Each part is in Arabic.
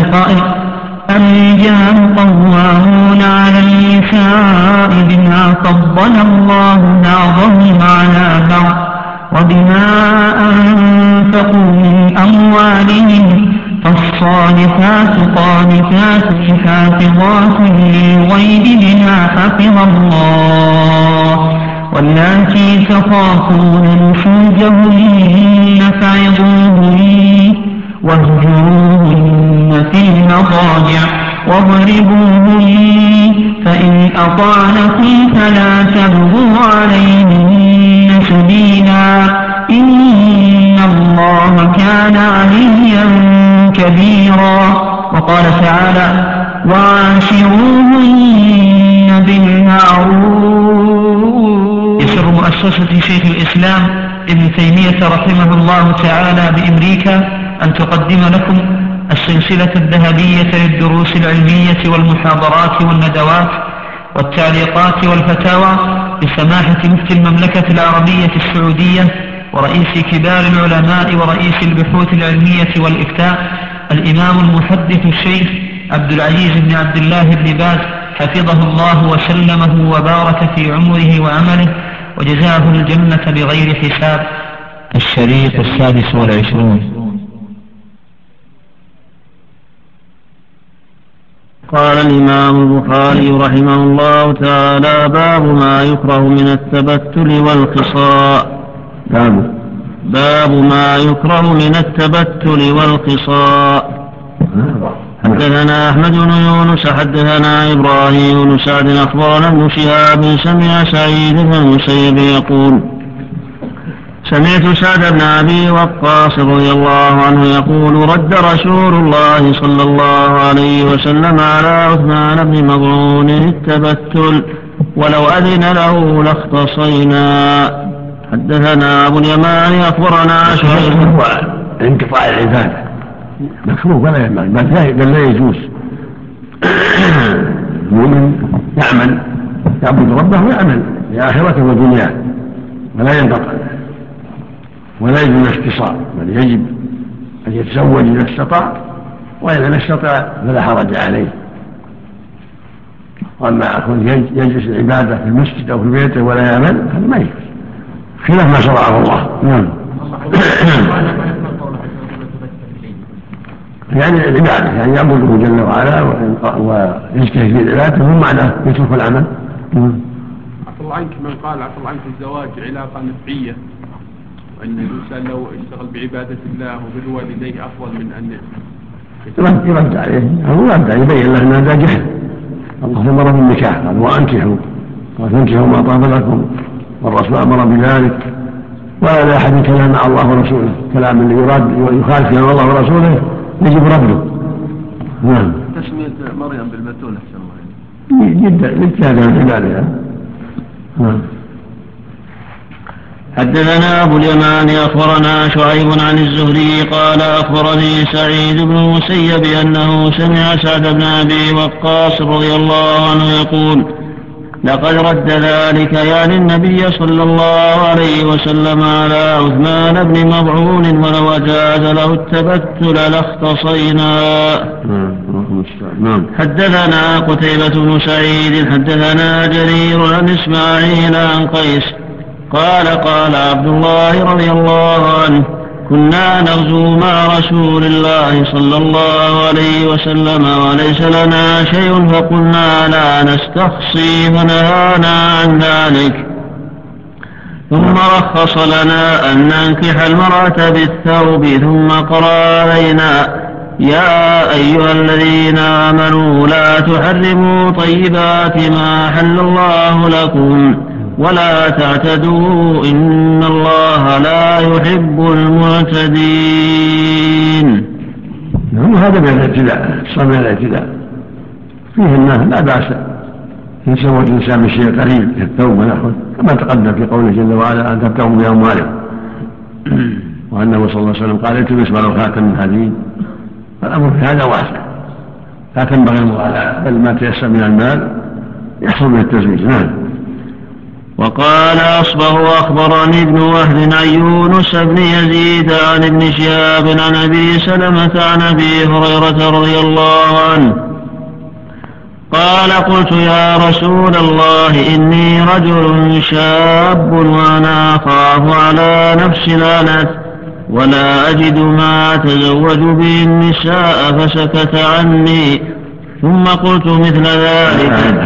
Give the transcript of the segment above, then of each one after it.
قائل: الرجال قوامون على النساء بما فضل الله بعضهم على بعض وبما أنفقوا من أموالهم، فالصالحات قانتات حافظات للغيب بما حفظ الله، واللاتي تخافون نشوزهن فعظوهن واهجروهن في المضاجع واضربوهن، فإن أطعنكم فلا تبغوا عليهن سبيلا، إن الله كان عليا كبيرا. وقال تعالى: وعاشروهن بالمعروف. يسر مؤسسة شيخ الإسلام ابن تيمية رحمه الله تعالى بأمريكا أن تقدم لكم السلسلة الذهبية للدروس العلمية والمحاضرات والندوات والتعليقات والفتاوى بسماحة مفتي المملكة العربية السعودية ورئيس كبار العلماء ورئيس البحوث العلمية والإفتاء الإمام المحدث الشيخ عبد العزيز بن عبد الله بن باز حفظه الله وسلمه وبارك في عمره وعمله وجزاه الجنة بغير حساب. الشريط 26. قال الإمام البخاري رحمه الله تعالى: باب ما يكره من التبتل والخصاء. باب ما يكره من التبتل والخصاء. حدثنا أحمد بن يونس حدثنا إبراهيم بن سعد أخبرنا ابن شهاب سمع سعيد بن المسيب يقول: سمعت سعد بن أبي وقاص رضي الله عنه يقول: رد رسول الله صلى الله عليه وسلم على عثمان بن مظعون التبتل ولو أذن له لاختصينا. حدثنا أبو اليمان أخبرنا شعيب. انقطاع العبادة مكروه ولا ينبغي، بل لا يجوز. المؤمن يعمل يعبد ربه ويعمل لآخرته ودنياه ولا ينقطع ولا يجب الاختصار، بل يجب أن يتزوج إذا استطاع، وإذا لم يستطع فلا حرج عليه. وأما أكون يجلس العبادة في المسجد أو في بيته ولا يعمل هذا ما يجوز، خلاف ما شرعه الله. نعم. يعني العبادة يعني يعبده جل وعلا ويجتهد في العبادة ثم معناه يترك العمل. عفى الله عنك من قال عفى الله عنك الزواج علاقة نفعية، وأن الإنسان لو اشتغل بعبادة الله وبالوالديه أفضل من أن يرد عليه، هو يرد عليه يبين له أن هذا جهل. الله أمر بالنكاح قال: وأنكحوا وتنكحوا ما طاب لكم، والرسول أمر بذلك، ولا لأحد كلام مع الله ورسوله، كلام اللي يراد يخالف كلام الله ورسوله يجب رده. نعم. تسمية مريم بالبتول أحسن الله جدا للتابع في ذلك. نعم. حدثنا أبو اليمان أخبرنا شعيب عن الزهري قال: أخبرني سعيد بن المسيب أنه سمع سعد بن أبي وقاص رضي الله عنه يقول: لقد رد ذلك يعني النبي صلى الله عليه وسلم على عثمان بن مظعون ولو أجاز له التبتل لاختصينا. حدثنا قتيبة بن سعيد حدثنا جرير عن إسماعيل عن قيس قال: قال عبد الله رضي الله عنه: كنا نغزو مع رسول الله صلى الله عليه وسلم وليس لنا شيء فقلنا لا نستخصي فنهانا عن ذلك، ثم رخص لنا أن ننكح المرأة بالثوب، ثم قرأ علينا: يا أيها الذين آمنوا لا تحرموا طيبات ما حل الله لكم ولا تعتدوا إن الله لا يحب المعتدين. هذا من الاعتداء، صار من الاعتداء فيه أنه لا بأس يتزوج الإنسان بشيء قريب كالثوب ونحوه، كما تقدم في قوله جل وعلا: أن تبتغوا بأموالكم، وأنه صلى الله عليه وسلم قال: التمس ولو خاتم من حديد. فالأمر في هذا واسع، لا تنبغي المغالاة، بل ما تيسر من المال يحصل به التزويج. نعم. وقال أصبغ أخبرني ابن وهب عن يونس بن يزيد عن ابن شهاب عن أبي سلمة عن أبي هريرة رضي الله عنه قال قلت يا رسول الله إني رجل شاب وأنا أخاف على نفسي العنت ولا أجد ما أتزوج به النساء فسكت عني ثم قلت مثل ذلك.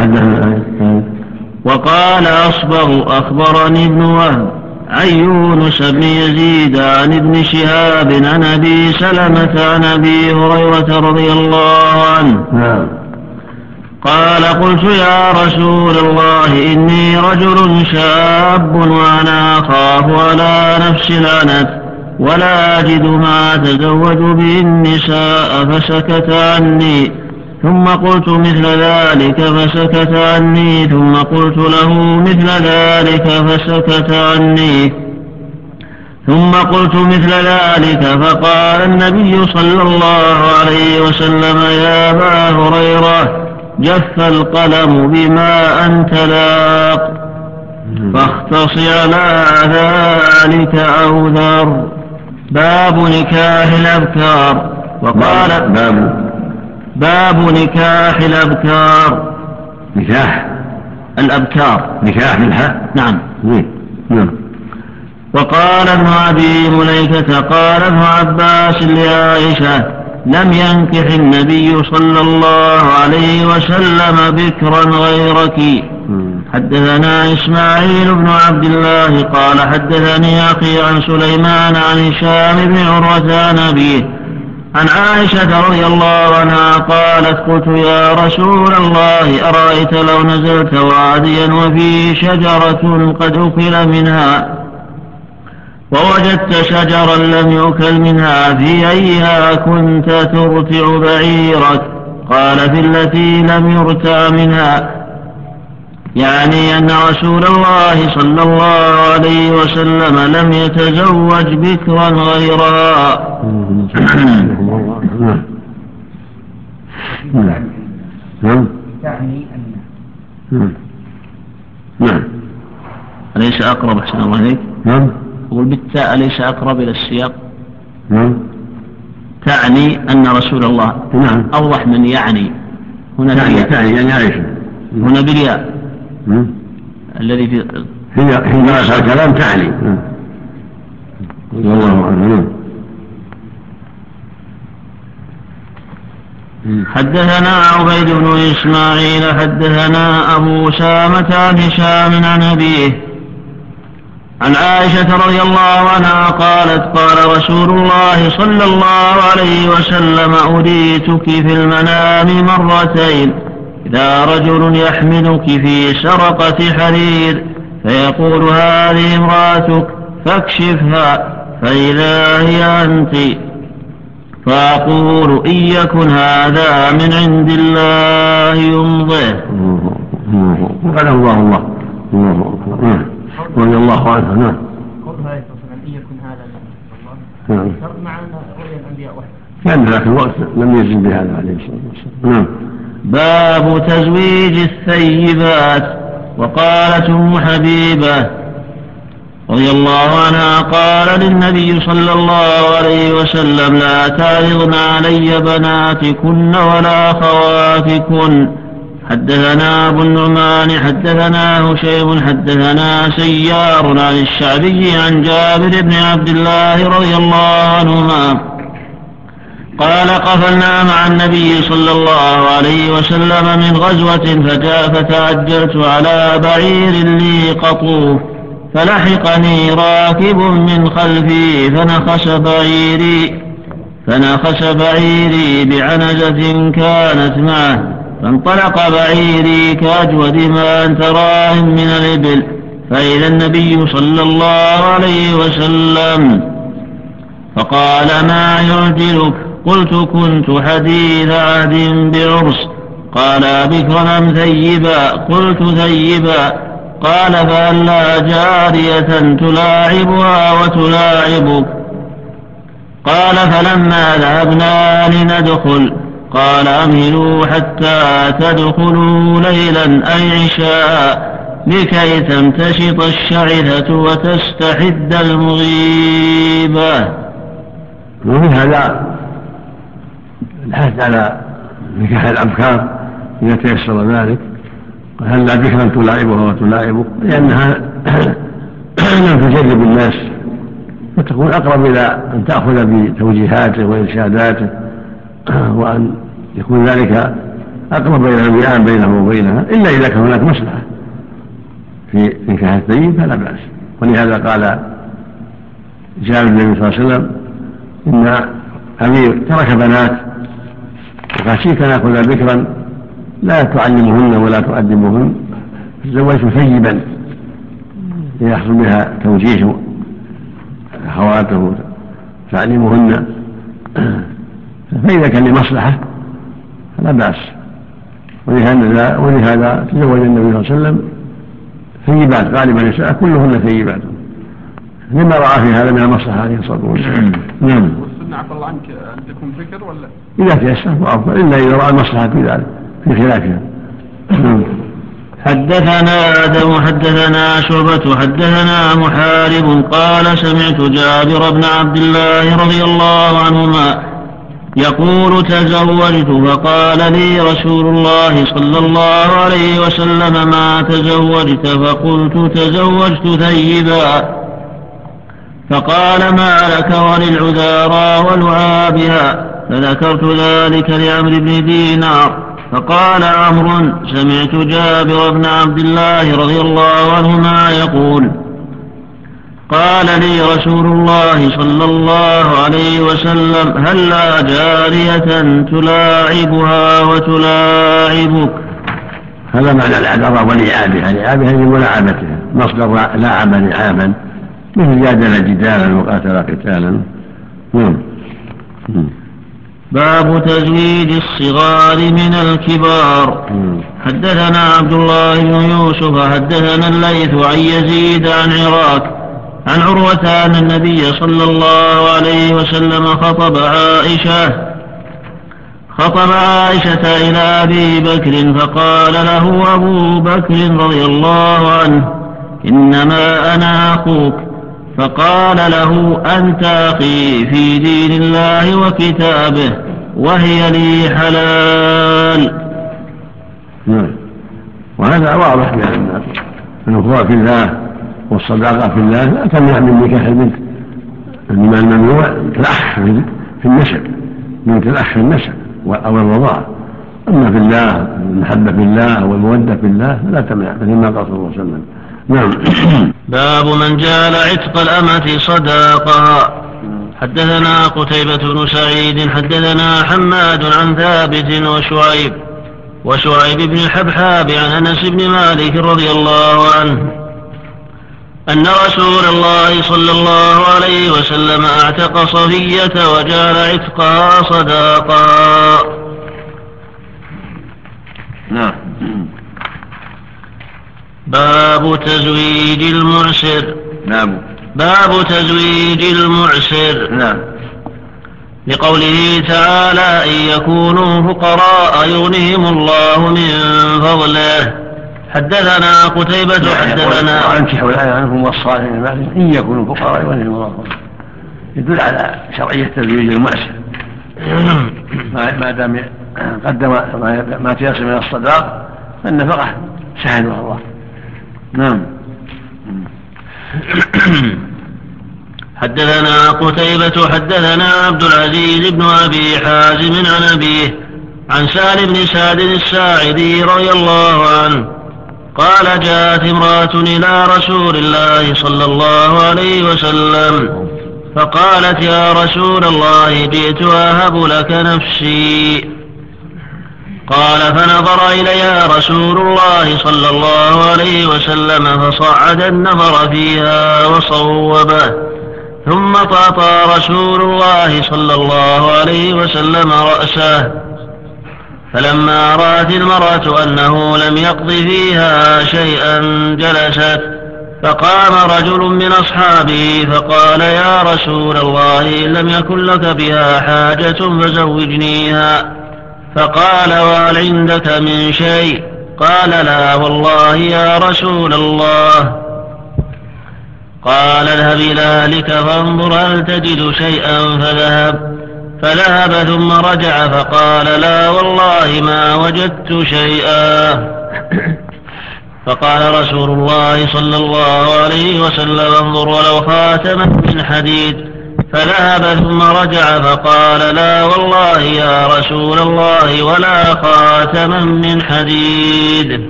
وقال أصبغ أخبرني ابن وهب عن يونس بن يزيد عن ابن شهاب عن أبي سلمة عن أبي هريرة رضي الله عنه قال قلت يا رسول الله إني رجل شاب وأنا أخاف على نفسي العنت ولا أجد ما أتزوج به النساء فسكت عني ثم قلت مثل ذلك فسكت عني ثم قلت له مثل ذلك فسكت عني ثم قلت مثل ذلك فقال النبي صلى الله عليه وسلم يا أبا هريرة جف القلم بما أنت لاق فاختص على ذلك أو ذر. باب نكاح الأبكار. وقال باب نكاح الأبكار. نكاح الأبكار نكاح بالحاء. نعم. نعم. وقال ابن أبي مليكة قال ابن عباس لعائشة لم ينكح النبي صلى الله عليه وسلم بكرا غيرك. حدثنا إسماعيل بن عبد الله قال حدثني أخي عن سليمان عن هشام بن عروة عن أبيه عن عائشة رضي الله عنها قالت قلت يا رسول الله أرأيت لو نزلت واديا وفيه شجرة قد أكل منها ووجدت شجرا لم يؤكل منها في أيها كنت ترتع بعيرك؟ قال في التي لم يرتع منها، يعني أن رسول الله صلى الله عليه وسلم لم يتزوج بكرا غيرها. تعني أن أليس أقرب أحسن الله عليك؟ أقول بالتاء أليس أقرب إلى السياق؟ تعني أن رسول الله أوضح من يعني هنا تعني يعني عائشة هنا بالياء الذي في هي الكلام تعني والله أعلم. حدثنا عبيد بن إسماعيل حدثنا أبو أسامة عن هشام عن أبيه عن عائشة رضي الله عنها قالت قال رسول الله صلى الله عليه وسلم أريتك في المنام مرتين، إذا رجل يحملك في سرقة حرير فيقول هذه امرأتك فاكشفها فإذا هي أنت، فأقول إن يكن هذا من عند الله يمضيه. وقال الله رضي الله عنه. نعم. قولها إن يكن هذا من الله مع أن رؤيا الأنبياء واحد كان ذاك الوقت لم يزل بهذا عليه الصلاة والسلام. نعم. باب تزويج الثيبات. وقالت أم حبيبة رضي الله عنها قال للنبي صلى الله عليه وسلم لا تعرضن علي بناتكن ولا خواتكن. حدثنا أبو النعمان حدثنا هشيم حدثنا سيار عن الشعبي عن جابر بن عبد الله رضي الله عنهما قال قفلنا مع النبي صلى الله عليه وسلم من غزوة فتعجلت على بعير لي قطوف فلحقني راكب من خلفي فنخس بعيري بعنزة كانت معه، فانطلق بعيري كأجود ما أنت راه من الإبل، فإذا النبي صلى الله عليه وسلم فقال ما يعجلك؟ قلت كنت حديث عهد بعرس. قال بكرا أم ثيبا؟ قلت ثيبا. قال فألا جارية تلاعبها وتلاعبك؟ قال فلما ذهبنا لندخل قال أمهلوا حتى تدخلوا ليلا أي عشاء، لكي تمتشط الشعثة وتستحد المغيبة. وفي هذا الحث على نكاح الأبكار إذا تيسر ذلك، هلا بكرا تلاعبها وتلاعبك، لأنها لم تجرب الناس فتكون أقرب إلى أن تأخذ بتوجيهاته وإرشاداته، وأن يكون ذلك أقرب إلى الوئام بينه وبينها، إلا إذا كان هناك مصلحة في نكاح الثيب فلا بأس. ولهذا قال جابر النبي صلى الله عليه وسلم إن أبي ترك بنات وخشيت أن آخذ بكرا لا تعلمهن ولا تؤدبهن، تزوجت ثيبا ليحصل بها توجيه أخواته تعليمهن، فإذا كان لمصلحة فلا بأس. ولهذا تزوج النبي صلى الله عليه وسلم ثيبات، غالبا النساء كلهن ثيبات لما رأى في هذا من المصلحة عليه الصلاة والسلام. نعم. والسنة عفى الله عنك أن تكون ذكر ولا؟ إذا تيسر فأفضل، إلا إذا رأى المصلحة في ذلك في خلافها. حدثنا آدم حدثنا شعبة حدثنا محارب قال سمعت جابر بن عبد الله رضي الله عنهما يقول تزوجت فقال لي رسول الله صلى الله عليه وسلم ما تزوجت؟ فقلت تزوجت ثيبا. فقال ما لك وللعذارى ولعابها؟ فذكرت ذلك لعمرو بن دينار. فقال عمرو سمعت جابر بن عبد الله رضي الله عنهما يقول قال لي رسول الله صلى الله عليه وسلم هلا جارية تلاعبها وتلاعبك؟ هذا معنى العذراء ولعابها، لعابها لملاعبتها، مصدر لاعب لعابا مثل جادل جدالا وقاتل قتالا. باب تزويج الصغار من الكبار. حدثنا عبد الله بن يوسف حدثنا الليث عن يزيد عن عراك عن عروة أن النبي صلى الله عليه وسلم خطب عائشة إلى أبي بكر فقال له أبو بكر رضي الله عنه إنما أنا أخوك، فقال له أنت أخي في دين الله وكتابه وهي لي حلال. وهذا واضح بأن الأخوة في الله والصداقة في الله لا تمنع من نكاح البنت، إنما الممنوع الأخ في النسب، بنت الأخ في النسب أو الرضاعة. أما في الله المحبة في الله والمودة في الله لا تمنع، مثل ما قال صلى الله عليه وسلم. نعم. باب من جعل عتق الأمة صداقها. حدثنا قتيبة بن سعيد حدثنا حماد عن ثابت وشعيب بن الحبحاب عن أنس بن مالك رضي الله عنه أن رسول الله صلى الله عليه وسلم اعتق صفية وجعل عتقها صداقا. نعم. باب تزويج المعسر. باب تزويج المعسر. نعم. لقوله تعالى إن يكونوا فقراء يغنيهم الله من فضله. حدثنا قتيبة حدثنا وأنكحوا الأيام والصالحين إن يكونوا فقراء يغنيهم الله من فضله، يدل على شرعية تزويج المعسر ما دام قدم ما تيسر من الصداق فالنفقة سهلها الله. نعم. حدثنا قتيبة حدثنا عبد العزيز بن أبي حازم عن أبيه عن سهل بن سعد الساعدي رضي الله عنه قال جاءت امرأة إلى رسول الله صلى الله عليه وسلم فقالت يا رسول الله جئت أهب لك نفسي. قال فنظر إليها رسول الله صلى الله عليه وسلم فصعد النظر فيها وصوبه، ثم طاطى رسول الله صلى الله عليه وسلم رأسه، فلما رأت المرأة أنه لم يقض فيها شيئا جلست، فقام رجل من أصحابه فقال يا رسول الله إن لم يكن لك بها حاجة فزوجنيها. فقال وهل عندك من شيء؟ قال لا والله يا رسول الله. قال اذهب إلى أهلك فانظر هل تجد شيئا، فذهب ثم رجع فقال لا والله ما وجدت شيئا. فقال رسول الله صلى الله عليه وسلم انظر ولو خاتما من حديد. فذهب ثم رجع فقال لا والله يا رسول الله ولا خاتما من حديد،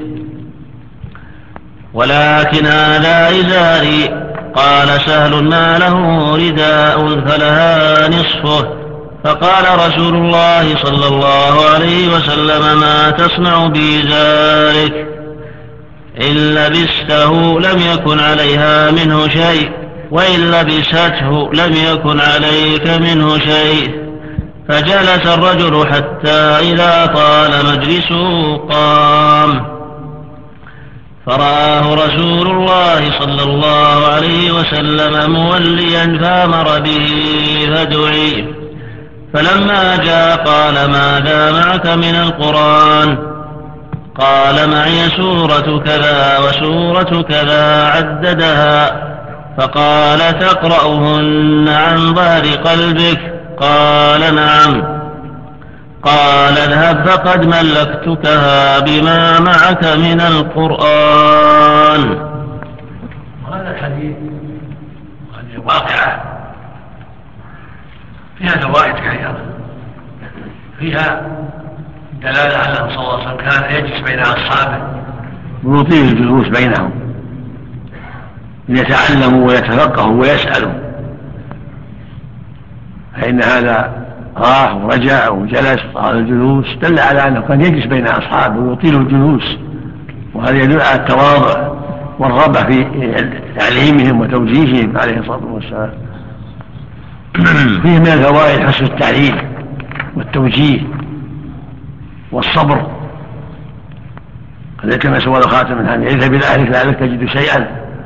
ولكن هذا إزاري. قال سهل ما له رداء فلها نصفه. فقال رسول الله صلى الله عليه وسلم ما تصنع بإزارك؟ إن لبسته لم يكن عليها منه شيء، وإن لبسته لم يكن عليك منه شيء. فجلس الرجل حتى إذا طال مجلسه قام، فرآه رسول الله صلى الله عليه وسلم موليا فأمر به فدعي. فلما جاء قال ماذا معك من القرآن؟ قال معي سورة كذا وسورة كذا عددها. فقال تقرأهن عن ظهر قلبك؟ قال نعم. قال اذهب فقد ملكتكها بما معك من القرآن. وهذا الحديث هذه واقعة فيها فوائد كثيرة، فيها دلالة على أن صلى الله عليه وسلم كان يجلس بين أصحابه ويطيل الجلوس بينهم ليتعلموا ويتفقهوا ويسألوا، فإن هذا راه ورجع وجلس طال الجلوس دل على أنه كان يجلس بين أصحابه ويطيل الجلوس، وهذا يدل على التواضع والرغبة في تعليمهم وتوجيههم عليه الصلاة والسلام. فيه من الفوائد حسن التعليم والتوجيه والصبر. قد يتمس ولو خاتم من حديد اذهب إلى أهلك لعلك تجد شيئا.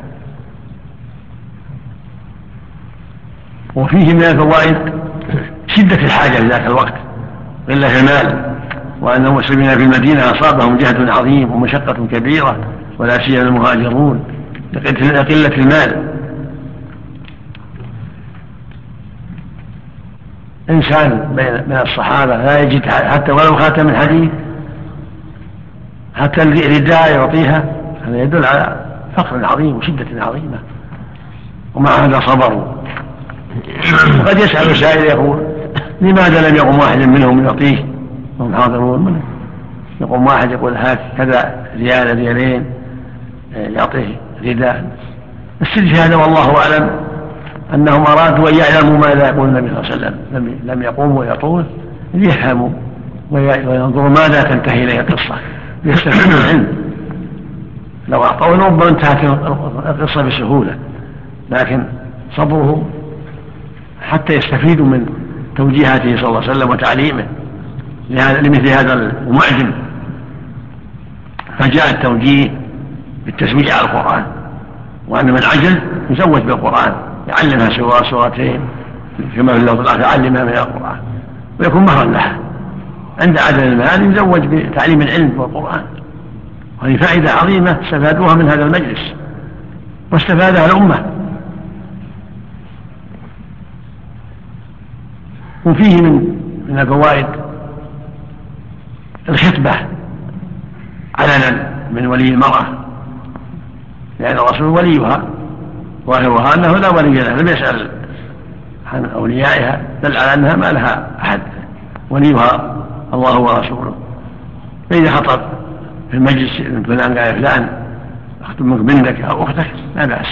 وفيه من الفوائد شدة الحاجة في ذاك الوقت، قلة المال، وأن المسلمين في المدينة أصابهم جهد عظيم ومشقة كبيرة، ولا سيما المهاجرون لقلة المال. إنسان من الصحابة لا يجد حتى ولو خاتم من حديد، حتى الرداء يعطيها، هذا يدل على فقر عظيم وشدة عظيمة، ومع هذا صبروا. وقد يسأل سائل يقول لماذا لم يقم واحد منهم يعطيه وهم حاضرون منه؟ يقوم واحد يقول هات كذا ريال ريالين يعطيه رداء. السر في هذا والله أعلم أنهم أرادوا أن يعلموا ماذا يقول النبي صلى الله عليه وسلم، لم يقوموا يعطوه ليفهموا وينظروا ماذا تنتهي إليه القصة ليستفيدوا العلم. لو أعطوه ربما انتهت القصة بسهولة، لكن صبره حتى يستفيدوا من توجيهاته صلى الله عليه وسلم وتعليمه لمثل هذا المعجم. فجاء التوجيه بالتسميع على القرآن، وأن من عجل يزوج بالقرآن، يعلمها سورتين كما في اللفظ الآخر يعلمها من القرآن ويكون مهرا لها. عند عدم المال يزوج بتعليم العلم والقرآن، وهذه فائدة عظيمة استفادوها من هذا المجلس واستفادها الأمة. وفيه من الفوائد الخطبة علنا من ولي المرأة، لأن الرسول وليها، ظاهرها أنه لا ولي لها، لم يسأل عن أوليائها، دل على أنها ما لها أحد، وليها الله ورسوله. فإذا خطب في المجلس فلان قال فلان أخطبك بنتك أو أختك لا بأس.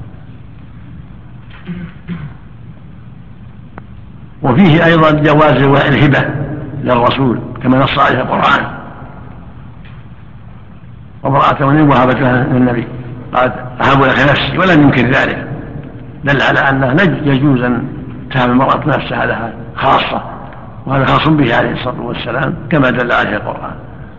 وفيه أيضا جواز الهبة للرسول كما نص عليه القرآن، وامرأة وهبت لها النبي قالت أهب لك نفسي ولم يمكن ذلك، دل على أنه يجوز أن تهب المرأة نفسها لها خاصة، وهذا خاص به عليه الصلاة والسلام كما دل عليه القرآن.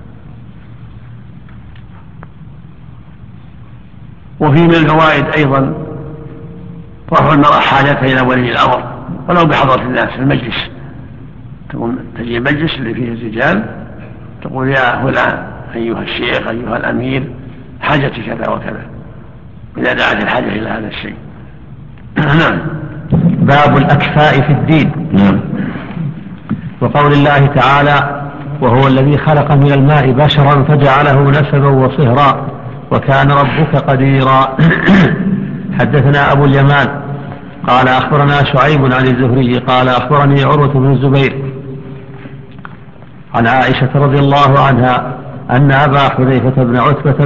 وفي من الفوائد أيضا رفع المرأة حاجتها إلى ولي الأمر ولو بحضرة الناس في المجلس، تجي المجلس اللي فيه الرجال تقول يا فلان أيها الشيخ أيها الأمير حاجتي كذا وكذا إذا دعت الحاجة إلى هذا الشيء. نعم. باب الأكفاء في الدين. نعم. وقول الله تعالى وهو الذي خلق من الماء بشرا فجعله نسبا وصهرا وكان ربك قديرا. حدثنا أبو اليمان قال أخبرنا شعيب عن الزهري قال أخبرني عروة بن الزبير عن عائشة رضي الله عنها أن أبا حذيفة بن عتبة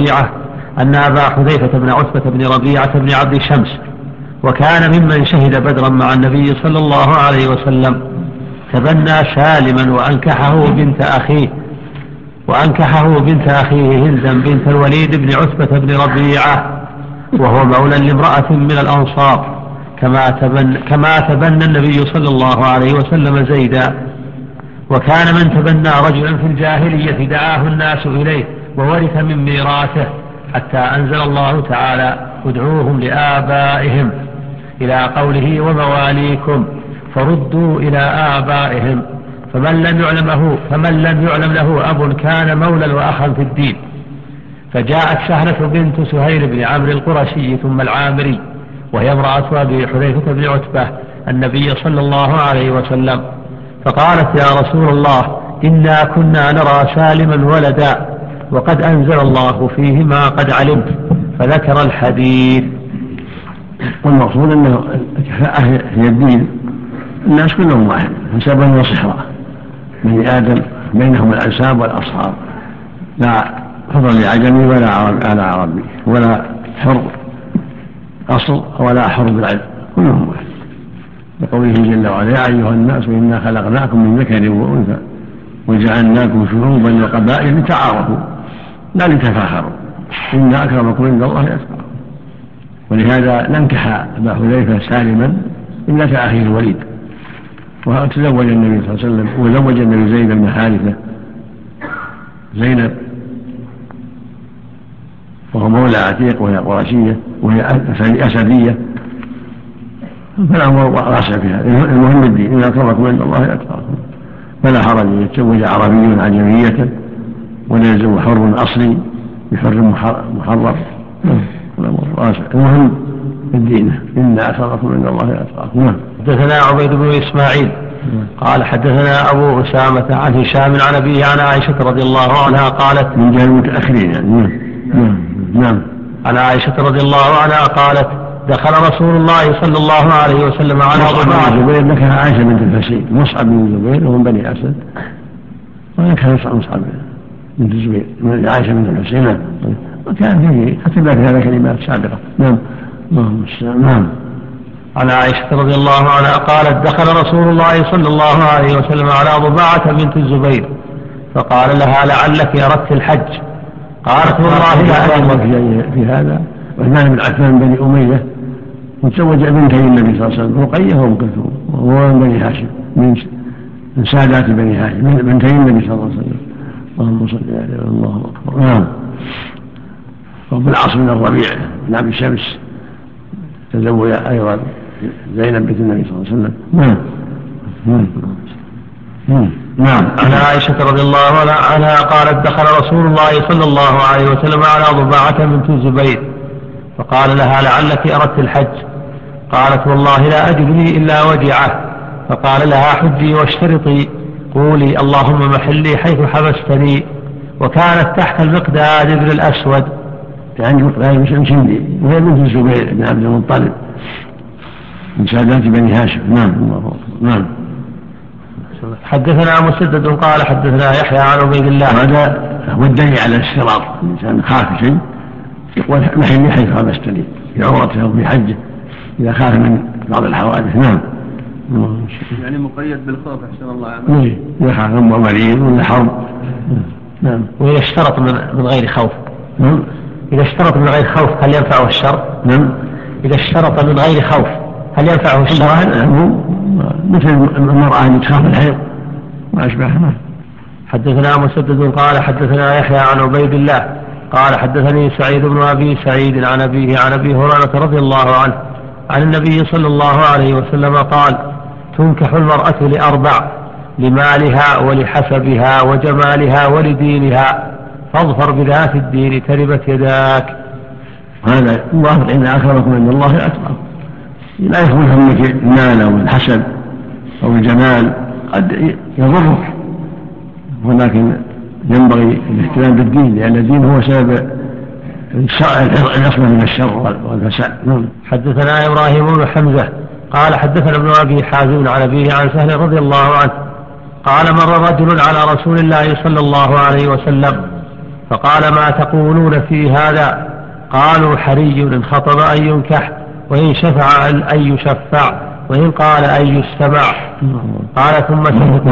بن ربيعة بن عبد شمس وكان ممن شهد بدرا مع النبي صلى الله عليه وسلم تبنى سالما وأنكحه بنت أخيه هندا بنت الوليد بن عتبة بن ربيعة وهو مولى لامرأة من الأنصار كما تبنى النبي صلى الله عليه وسلم زيدا. وكان من تبنى رجلا في الجاهلية دعاه الناس إليه وورث من ميراثه حتى أنزل الله تعالى ادعوهم لآبائهم إلى قوله ومواليكم فردوا إلى آبائهم فمن لم يعلم له أب كان مولى وأخا في الدين. فجاءت سهلة بنت سهيل بن عمرو القرشي ثم العامري وهي امرأة أبي حذيفة بن عتبة النبي صلى الله عليه وسلم فقالت يا رسول الله إنا كنا نرى سالما ولدا وقد أنزل الله فيه ما قد علمت فذكر الحديث. والمقصود أنه الكفاءة هي الدين. الناس كلهم واحد نسبا وصهرا بني آدم بينهم الأنساب والأصهار لا فضل لعجمي ولا على عربي ولا حر أصل ولا حر بالعلم كلهم واحد بقوله جل وعلا يا أيها الناس إنا خلقناكم من ذكر وأنثى وجعلناكم شعوبا وقبائل لتعارفوا لا لتفاخروا إن أكرمكم عند الله أتقاكم. ولهذا ننكح أبا حذيفة سالما إلا كأخيه الوليد وتزوج النبي صلى الله عليه وسلم وزوج النبي زيد بن حارثة زينب وهو مولى عتيق وهي قرشية وهي أسدية فالأمر واسع فيها. المهم الدين إن أكرمكم عند الله أتقاكم فلا حرج أن يتزوج عربي عجمية ولا يلزم حر أصلي بحر محرر. الأمر واسع. المهم الدين إن أكرمكم عند الله أتقاكم. حدثنا عبيد بن إسماعيل قال حدثنا أبو أسامة عن هشام عن أبيه عن عائشة رضي الله عنها قالت من جهة المتأخرين يعني. نعم. عن عائشة رضي الله عنها قالت دخل رسول الله صلى الله عليه وسلم على مصعب بن الزبير نكح عائشة بنت الفسيل. مصعب بن الزبير ومن بني أسد ونكح مصعب بنت الزبير من عائشة بنت الفسيل. وكان فيه كتب في هذا كلمات سابقة. نعم. نعم. عن عائشة رضي الله عنها قالت دخل رسول الله صلى الله عليه وسلم على ضباعة بنت الزبير فقال لها لعلك أردت الحج قالت والله لا أدري في هذا. عثمان بن عفان بني أمية وتزوج بنتي النبي صلى الله عليه وسلم رقية وأم كلثوم وهو من بني هاشم من سادات بني هاشم من بنتي النبي صلى الله عليه وسلم. اللهم صل عليه الله أكبر. نعم. وابن العاص بن الربيع بن عبد شمس تزوج أيضا زينب بنت النبي صلى الله عليه وسلم. نعم. عن عائشة رضي الله عنها قالت دخل رسول الله صلى الله عليه وسلم على ضباعة بنت الزبير فقال لها لعلك أردت الحج قالت والله لا أجدني إلا وجعه فقال لها حجي واشترطي قولي اللهم محلي حيث حبستني وكانت تحت المقداد بن الأسود يعني مقداد بن شندي وهي بنت الزبير بن عبد المطلب من سادات بني هاشم. نعم. حدثنا مسدد قال حدثنا يحيى عن عبيد الله. هذا هو الدليل على الاشتراط. الإنسان خاف شيء يقول محلي حيث حبستني في عمرته أو في حجه إذا خاف من بعض الحوادث. نعم. يعني مقيد بالخوف أحسن الله عمله. إذا خاف من مريض ولا حرب. نعم. وإذا اشترط من غير خوف. نعم. إذا اشترط من غير خوف هل ينفعه الشر؟ نعم. إذا اشترط من غير خوف هل ينفعه الشر؟ مثل المرأة التي تخاف الحيض وأشباهها. حدثنا مسدد قال حدثنا يحيى عن عبيد الله قال حدثني سعيد بن أبي سعيد عن أبيه عن أبي هريرة رضي الله عنه عن النبي صلى الله عليه وسلم قال تنكح المرأة لأربع لمالها ولحسبها وجمالها ولدينها فاظفر بذات الدين تربت يداك. هذا الله إن أكرمكم عند الله أتقاكم. لا يكون همك المال أو الحسد أو الجمال، قد يضرك، ولكن ينبغي الاهتمام بالدين، لأن الدين هو سبب العصمة من الشر والفساد. حدثنا إبراهيم بن حمزة قال حدثنا ابن أبي حازم عن أبيه عن سهل رضي الله عنه قال مر رجل على رسول الله صلى الله عليه وسلم فقال ما تقولون في هذا؟ قالوا حري إن خطب أن ينكح، وإن شفع أن يشفع، وإن قال أن يستمع. قال ثم سكت.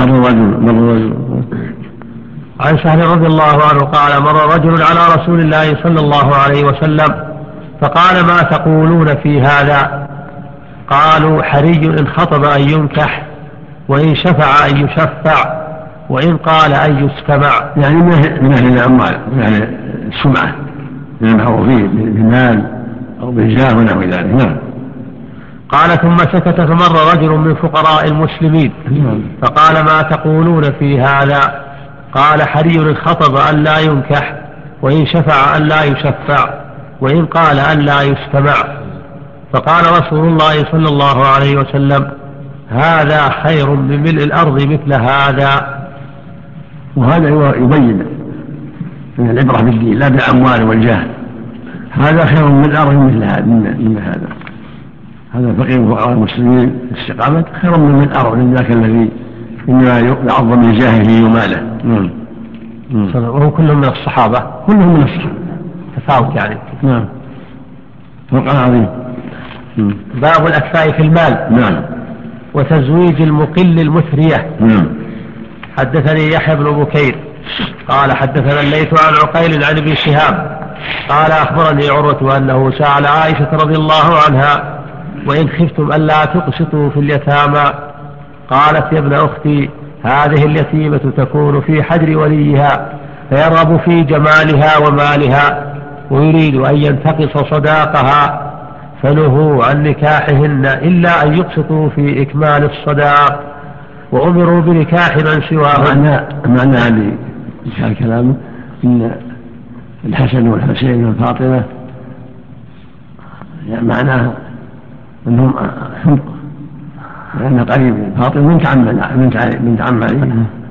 عن سهل رضي الله عنه قال مر رجل على رسول الله صلى الله عليه وسلم فقال ما تقولون في هذا؟ قالوا حري إن خطب أن ينكح، وإن شفع أن يشفع، وإن قال أن يستمع. يعني من أهل الأموال، من أهل السمعة، من المعروفين بالمال أو بالجاه ونحو ذلك. قال ثم سكت فمر رجل من فقراء المسلمين فقال ما تقولون في هذا؟ قال حري إن خطب أن لا ينكح، وإن شفع أن لا يشفع، وإن قال أن لا يستمع. فقال رسول الله صلى الله عليه وسلم هذا خير من ملء الأرض مثل هذا. وهذا يبين من العبرة بالدين لا بالأموال والجاه. هذا خير من الأرض مثل هذا. هذا فقير فقراء المسلمين استقامة خير من الأرض من ذاك الذي إنما يعظم من جاهه وماله. وهم كلهم من الصحابة. كلهم من الصحابة تفاوت يعني. نعم. فرق عظيم. باب الأكفاء في المال. نعم. وتزويج المقل المثرية. نعم. حدثني يحيى بن بكير قال حدثنا الليث عن عقيل عن ابن شهاب قال أخبرني عروة أنه سأل عائشة رضي الله عنها وإن خفتم ألا تقسطوا في اليتامى قالت يا ابن أختي هذه اليتيمة تكون في حجر وليها فيرغب في جمالها ومالها ويريد أن ينتقص صداقها فنهوا عن نكاحهن إلا أن يقسطوا في إكمال الصداق وأمروا بنكاح من سواهن. معنى هذه الكلام إن الحسن والحسين والفاطمة يعني معناه أنهم حمق، لأن قريب فاطمة بنت عم علي.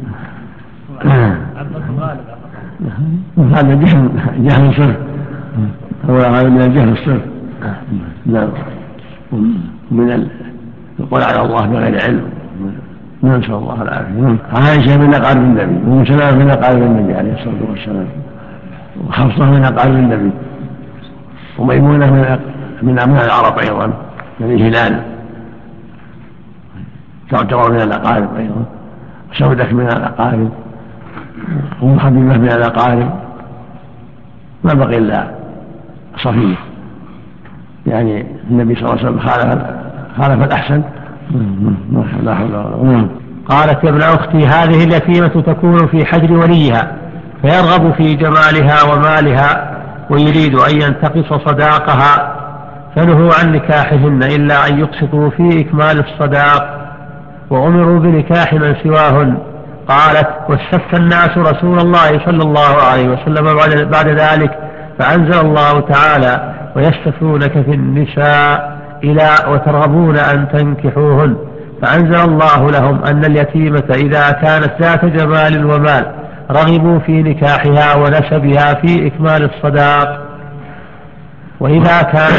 هذا جهل صرف، هو هذا من الجهل الصرف. نعم. من القول على الله بغير علم. نسأل الله العافية. عائشة من أقارب النبي، وأم سلمة من أقارب النبي عليه الصلاة والسلام، وحفصة من أقارب النبي، وميمونة من أبناء العرب أيضا من الهلال تعتبر من الأقارب أيضا، وسودة من الأقارب، وأم حبيبة من الأقارب. ما بقي إلا صفية، يعني النبي صلى الله عليه وسلم خالف الأحسن. لا حول ولا قوة. قالت يا ابن أختي هذه اليتيمة تكون في حجر وليها فيرغب في جمالها ومالها ويريد أن ينتقص صداقها فنهوا عن نكاحهن إلا أن يقسطوا في إكمال الصداق وأمروا بنكاح من سواهن. قالت واستفتى الناس رسول الله صلى الله عليه وسلم بعد ذلك فأنزل الله تعالى ويستفتونك في النساء إلى وترغبون أن تنكحوهن فأنزل الله لهم أن اليتيمة إذا كانت ذات جمال ومال رغبوا في نكاحها ونسبها في إكمال الصداق وإذا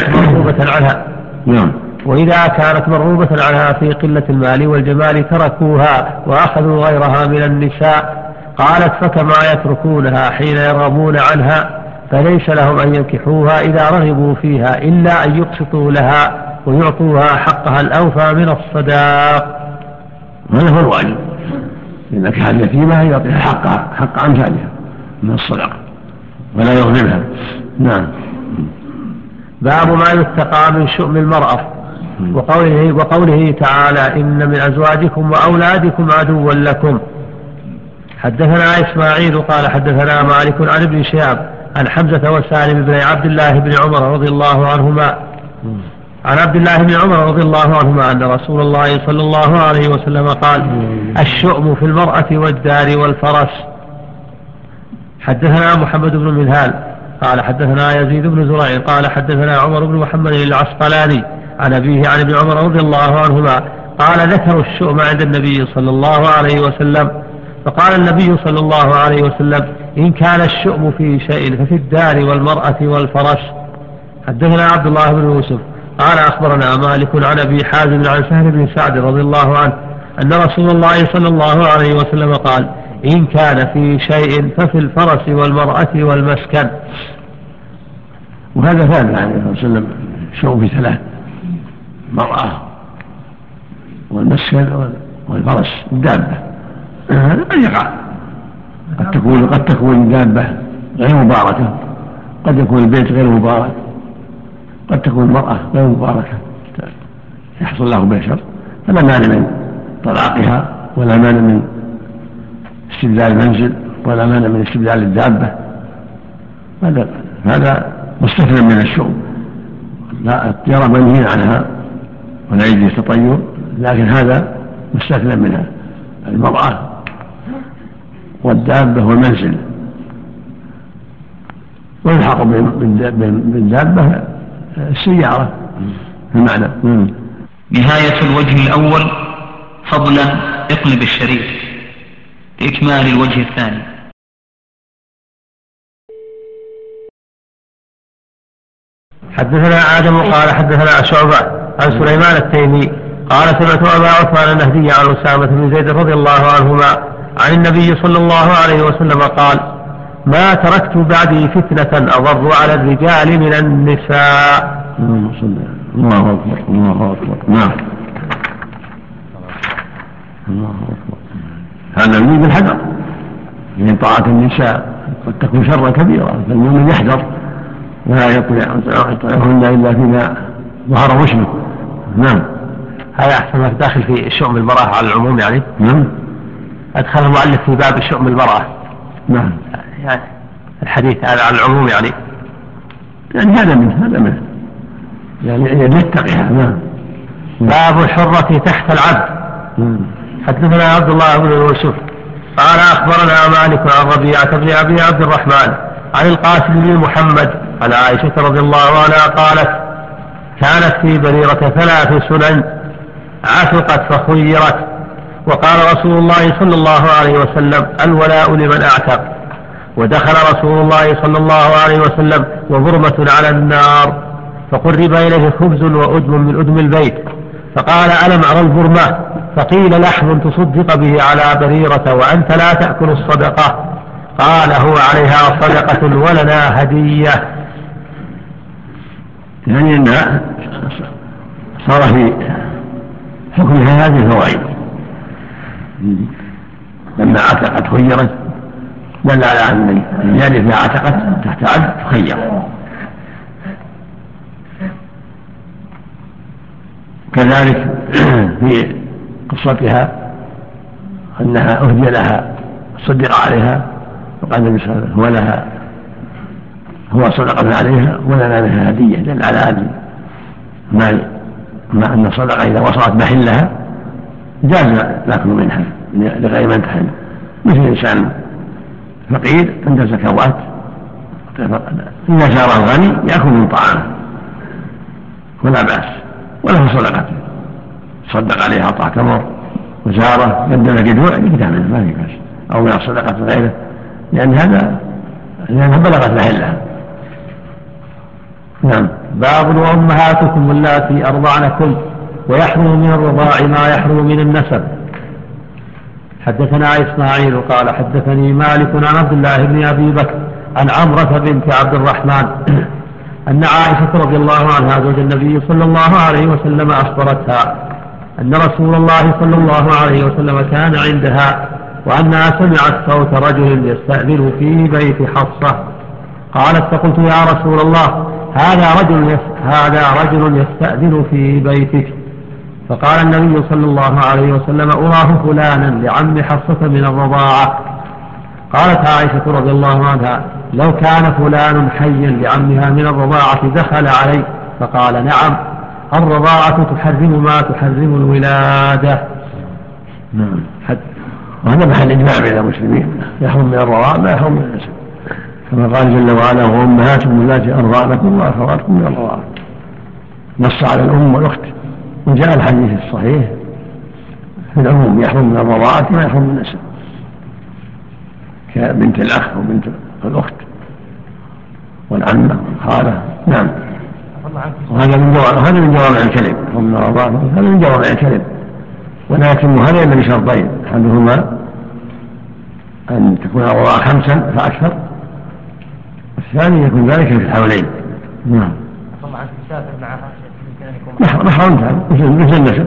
كانت مرغوبة عنها في قلة المال والجمال تركوها وأخذوا غيرها من النساء. قالت فكما يتركونها حين يرغبون عنها فليس لهم أن ينكحوها إذا رغبوا فيها إلا أن يقسطوا لها ويعطوها حقها الأوفى من الصداق. هذا هو الواجب، إذا كان يتيمة يعطيها حقها حق أمثالها من الصدق ولا يظلمها. نعم. باب ما يتقى من شؤم المرأة وقوله تعالى إن من أزواجكم وأولادكم عدوا لكم. حدثنا إسماعيل قال حدثنا مالك عن ابن شهاب عن حمزة وسالم بن عبد الله بن عمر رضي الله عنهما عن عبد الله بن عمر رضي الله عنهما أن رسول الله صلى الله عليه وسلم قال الشؤم في المرأة والدار والفرس. حدثنا محمد بن منهال قال حدثنا يزيد بن زريع قال حدثنا عمر بن محمد العسقلاني عن أبيه عن ابن عمر رضي الله عنهما قال ذكروا الشؤم عند النبي صلى الله عليه وسلم فقال النبي صلى الله عليه وسلم إن كان الشؤم في شيء ففي الدار والمرأة والفرش. حدثنا عبد الله بن يوسف قال أخبرنا مالك عن أبي حازم عن سهل بن سعد رضي الله عنه أن رسول الله صلى الله عليه وسلم قال إن كان في شيء ففي الفرس والمرأة والمسكن. وهذا ثابت عليه الصلاة والسلام الشؤم في ثلاث: المرأة والمسكن والفرس الدابة. هذا قد يقع، قد تكون الدابة غير مباركة، قد يكون البيت غير مبارك، قد تكون المرأة غير مباركة يحصل له بها شر، فلا مانع من طلاقها ولا مانع من استبدال المنزل ولا مانع من استبدال الدابة. هذا مستثنى من الشؤم، لا يرى منهي عنها ولا يجوز التطير، لكن هذا مستثنى منها: المرأة والدابة والمنزل. ويلحق بالدابة السيارة المعنى. نهاية الوجه الأول فضلا اقلب الشريف لإكمال الوجه الثاني. حدثنا آدم قال حدثنا شعبة عن سليمان التيمي قال سمعت أبا عثمان النهدي عن أسامة بن زيد رضي الله عنهما عن النبي صلى الله عليه وسلم قال ما تركت بعدي فتنة أضر على الرجال من النساء. الله أكبر الله أكبر. نعم الله أكبر. هذا يريد الحذر من طاعة النساء، قد تكون شرا كبيرا، فالمؤمن يحذر ولا يطيعهن إلا فيما ظهر وشمه. نعم. هذا أحسن ما داخل في شؤم المرأة على العموم يعني. نعم. أدخل المؤلف في باب شؤم المرأة. نعم. يعني الحديث هذا على العموم يعني هذا منه يعني يتقيها. نعم. باب الحرة تحت العبد. حدثنا عبد الله بن يوسف قال أخبرنا مالك عن ربيعة بن أبي عبد الرحمن عن القاسم بن محمد عن عائشة رضي الله عنها قالت كانت في بريرة 3 سنن عتقت فخيرت، وقال رسول الله صلى الله عليه وسلم الولاء لمن أعتق، ودخل رسول الله صلى الله عليه وسلم وبرمة على النار فقرب إليه خبز وأدم من أدم البيت، فقال ألم أرى البرمة؟ فقيل لحم تصدق به على بريرة وأنت لا تأكل الصدقة. قال هو عليها صدقة ولنا هدية. يعني أنها صار في حكمها هذه الفوائد. لما عتقت خيرت دل على أن الجارية إذا عتقت تحت عبد تخير. كذلك في قصتها أنها أهدي لها صدق عليها، وقال النبي صلى الله عليه وسلم ولها هو صدقة عليها ولنا منها هدية، دل على أن ما أن الصدقة إذا وصلت محلها جاز الأكل منها لغير من تحل، مثل إنسان فقير عند الزكوات إذا جاره غني يأكل من طعامه ولا بأس، وله صدقة صدق عليها أعطاه تمر وزاره قدم جدوع يقدم منه ما في بأس، أو من الصدقة غيره، لأنها بلغت محلها. نعم. باب وأمهاتكم اللاتي أرضعنكم ويحرم من الرضاع ما يحرم من النسب. حدثنا إسماعيل قال حدثني مالك عن عبد الله بن أبي بكر عن عمرة بنت عبد الرحمن أن عائشة رضي الله عنها زوج النبي صلى الله عليه وسلم أخبرتها أن رسول الله صلى الله عليه وسلم كان عندها وأنها سمعت صوت رجل يستأذن في بيت حفصة. قالت فقلت يا رسول الله هذا رجل يستأذن في بيتك. فقال النبي صلى الله عليه وسلم أراه فلانا لعم حفصة من الرضاعة. قالت عائشة رضي الله عنها لو كان فلان حيا لعمها من الرضاعة دخل علي. فقال نعم الرضاعة تحرم ما تحرم الولادة. نعم. وهذا محل إجماع بين المسلمين، يحرم من الرضاعة ما يحرم من النسب، كما قال جل وعلا وأمهاتكم اللاتي أرضعنكم وأخواتكم من الرضاعة، نص على الأم والأخت. وجاء الحديث الصحيح في العموم يحرم من الرضاعة ما يحرم من النسب كبنت الأخ وبنت الأخت والعمة والخالة. نعم. وهذا من جوامع الكلم، ومن الرضاعة هذا من جوامع الكلم، ولا يتم هذا إلا بشرطين: أحدهما أن تكون الرضاعة 5 فأكثر، والثاني يكون ذلك في الحولين. نعم. محرم مثل النسب.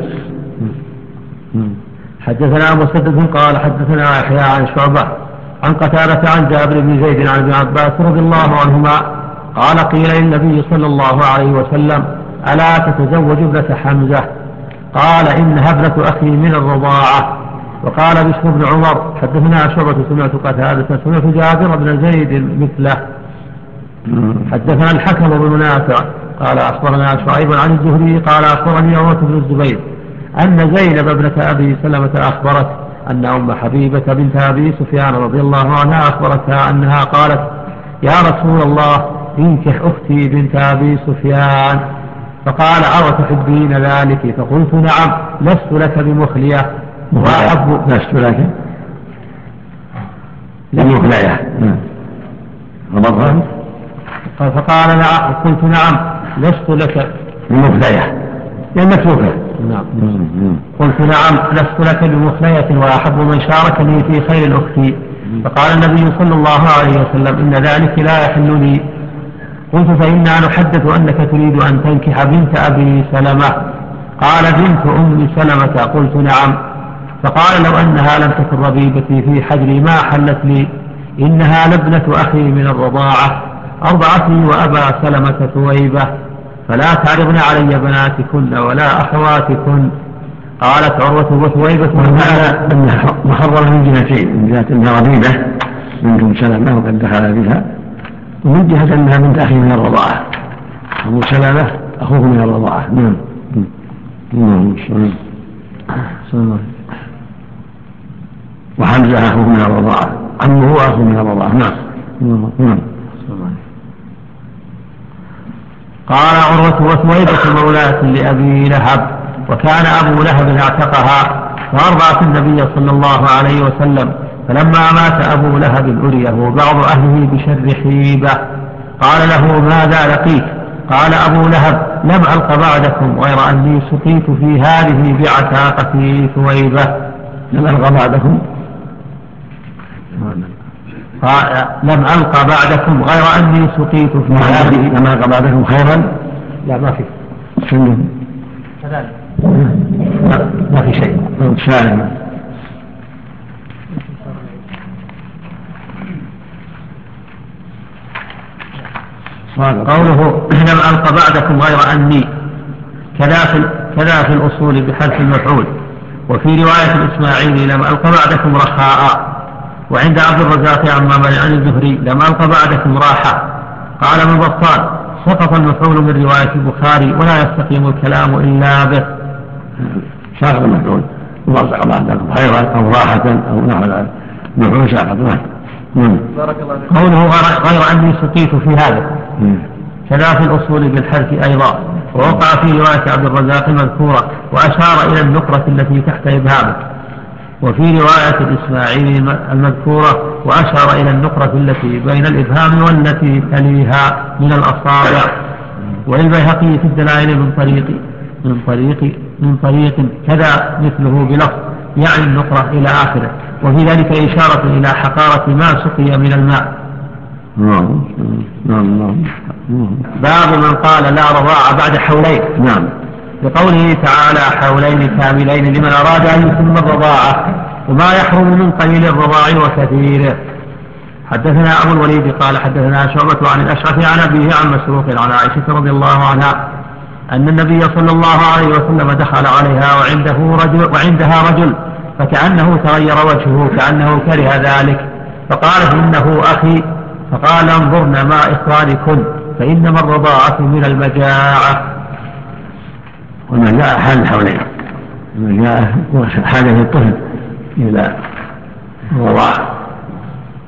حدثنا مسدد قال حدثنا يحيى عن شعبة عن قتادة عن جابر بن زيد عن ابن عباس رضي الله عنهما قال قيل للنبي صلى الله عليه وسلم ألا تتزوج ابنة حمزة؟ قال إنها ابنة أخي من الرضاعة. وقال بشر بن عمر حدثنا شعبة سمعت قتادة سمعت جابر بن زيد مثله. حدثنا الحكم بن نافع قال أخبرنا شعيب عن الزهري قال أخبرني عروة بن الزبير أن زينب ابنة أبي سلمة أخبرت أن أم حبيبة بنت أبي سفيان رضي الله عنها أخبرتها أنها قالت يا رسول الله انكح أختي بنت أبي سفيان. فقال أو تحبين ذلك؟ فقلت نعم لست لك بمخلية وأحب لست لك بمخلية. فقال نعم. قلت نعم لست لك بمخلية يعني متروكة. نعم. قلت نعم لست لك بمخلية وأحب من شاركني في خير أختي. فقال النبي صلى الله عليه وسلم إن ذلك لا يحل لي. قلت فإنا نحدث أنك تريد أن تنكح بنت أبي سلمة. قال بنت أم سلمة. قلت نعم. فقال لو أنها لم تكن ربيبتي في حجري ما حلت لي، إنها لابنة أخي من الرضاعة أرضعتني وأبا سلمة ثويبة، فلا تعرضن علي بناتكن ولا أخواتكن. قالت عروة وثويبة وهذا أنها محرمة من جهتين: من جهة أنها ربيبة بنت أم سلمة وقد دخل بها، ومن جهة أنها بنت أخي من الرضاعة، أبو سلمة أخوه من الرضاعة. وحمزة أخوه من الرضاعة، عمه أخوه من الرضاعة. نعم. قال عروة وثويبة مولاة لأبي لهب، وكان أبو لهب اعتقها فأرضعت النبي صلى الله عليه وسلم. فلما مات أبو لهب أريه بعض أهله بشر حيبة. قال له ماذا لقيت؟ قال أبو لهب لم ألق بعدكم غير أني سقيت في هذه بعتاقة ثويبة. لم ألق بعدكم لم ألق بعدكم غير أني سقيت في هذه. لم ألق بعدكم خيرا؟ لا ما في سنه كذلك ما في شيء. سالم. قوله لم ألق بعدكم غير أني كذا في الأصول بحذف المفعول. وفي رواية الإسماعيلي لم ألق بعدكم رخاء. وعند عبد الرزاق عن الزهري لم ألق بعدكم راحة. قال ابن بطال سقط المفعول من رواية البخاري ولا يستقيم الكلام إلا به. ساقط المفعول وألق بعدكم خيرا أو راحة أو نحو ذلك، المفعول ساقط. قوله غير أني سقيت في هذا كذا في الأصول بالحذف أيضا. ووقع في رواية عبد الرزاق المذكورة وأشار إلى النقرة التي تحت إبهامه. وفي رواية الإسماعيلي المذكورة وأشار إلى النقرة التي بين الإبهام والتي تليها من الأصابع. وللبيهقي في الدلائل من طريق كذا مثله بلفظ يعني النقرة إلى آخره، وفي ذلك إشارة إلى حقارة ما سقي من الماء. باب من قال لا رضاع بعد حولين. نعم. بقوله تعالى حولين كاملين لمن أراد أن يتم الرضاعة، وما يحرم من قليل الرضاع وكثيره. حدثنا أبو الوليد قال حدثنا شعبة عن الأشعث عن أبيه عن مسروق عن عائشة رضي الله عنها أن النبي صلى الله عليه وسلم دخل عليها وعندها رجل فكأنه تغير وجهه كأنه كره ذلك، فقالت إنه أخي، فقال انظرن ما إخوانكن فإنما الرضاعة من المجاعة. والمجاعة حال الحولين، المجاعة حاجة الطفل إلى الرضاعة،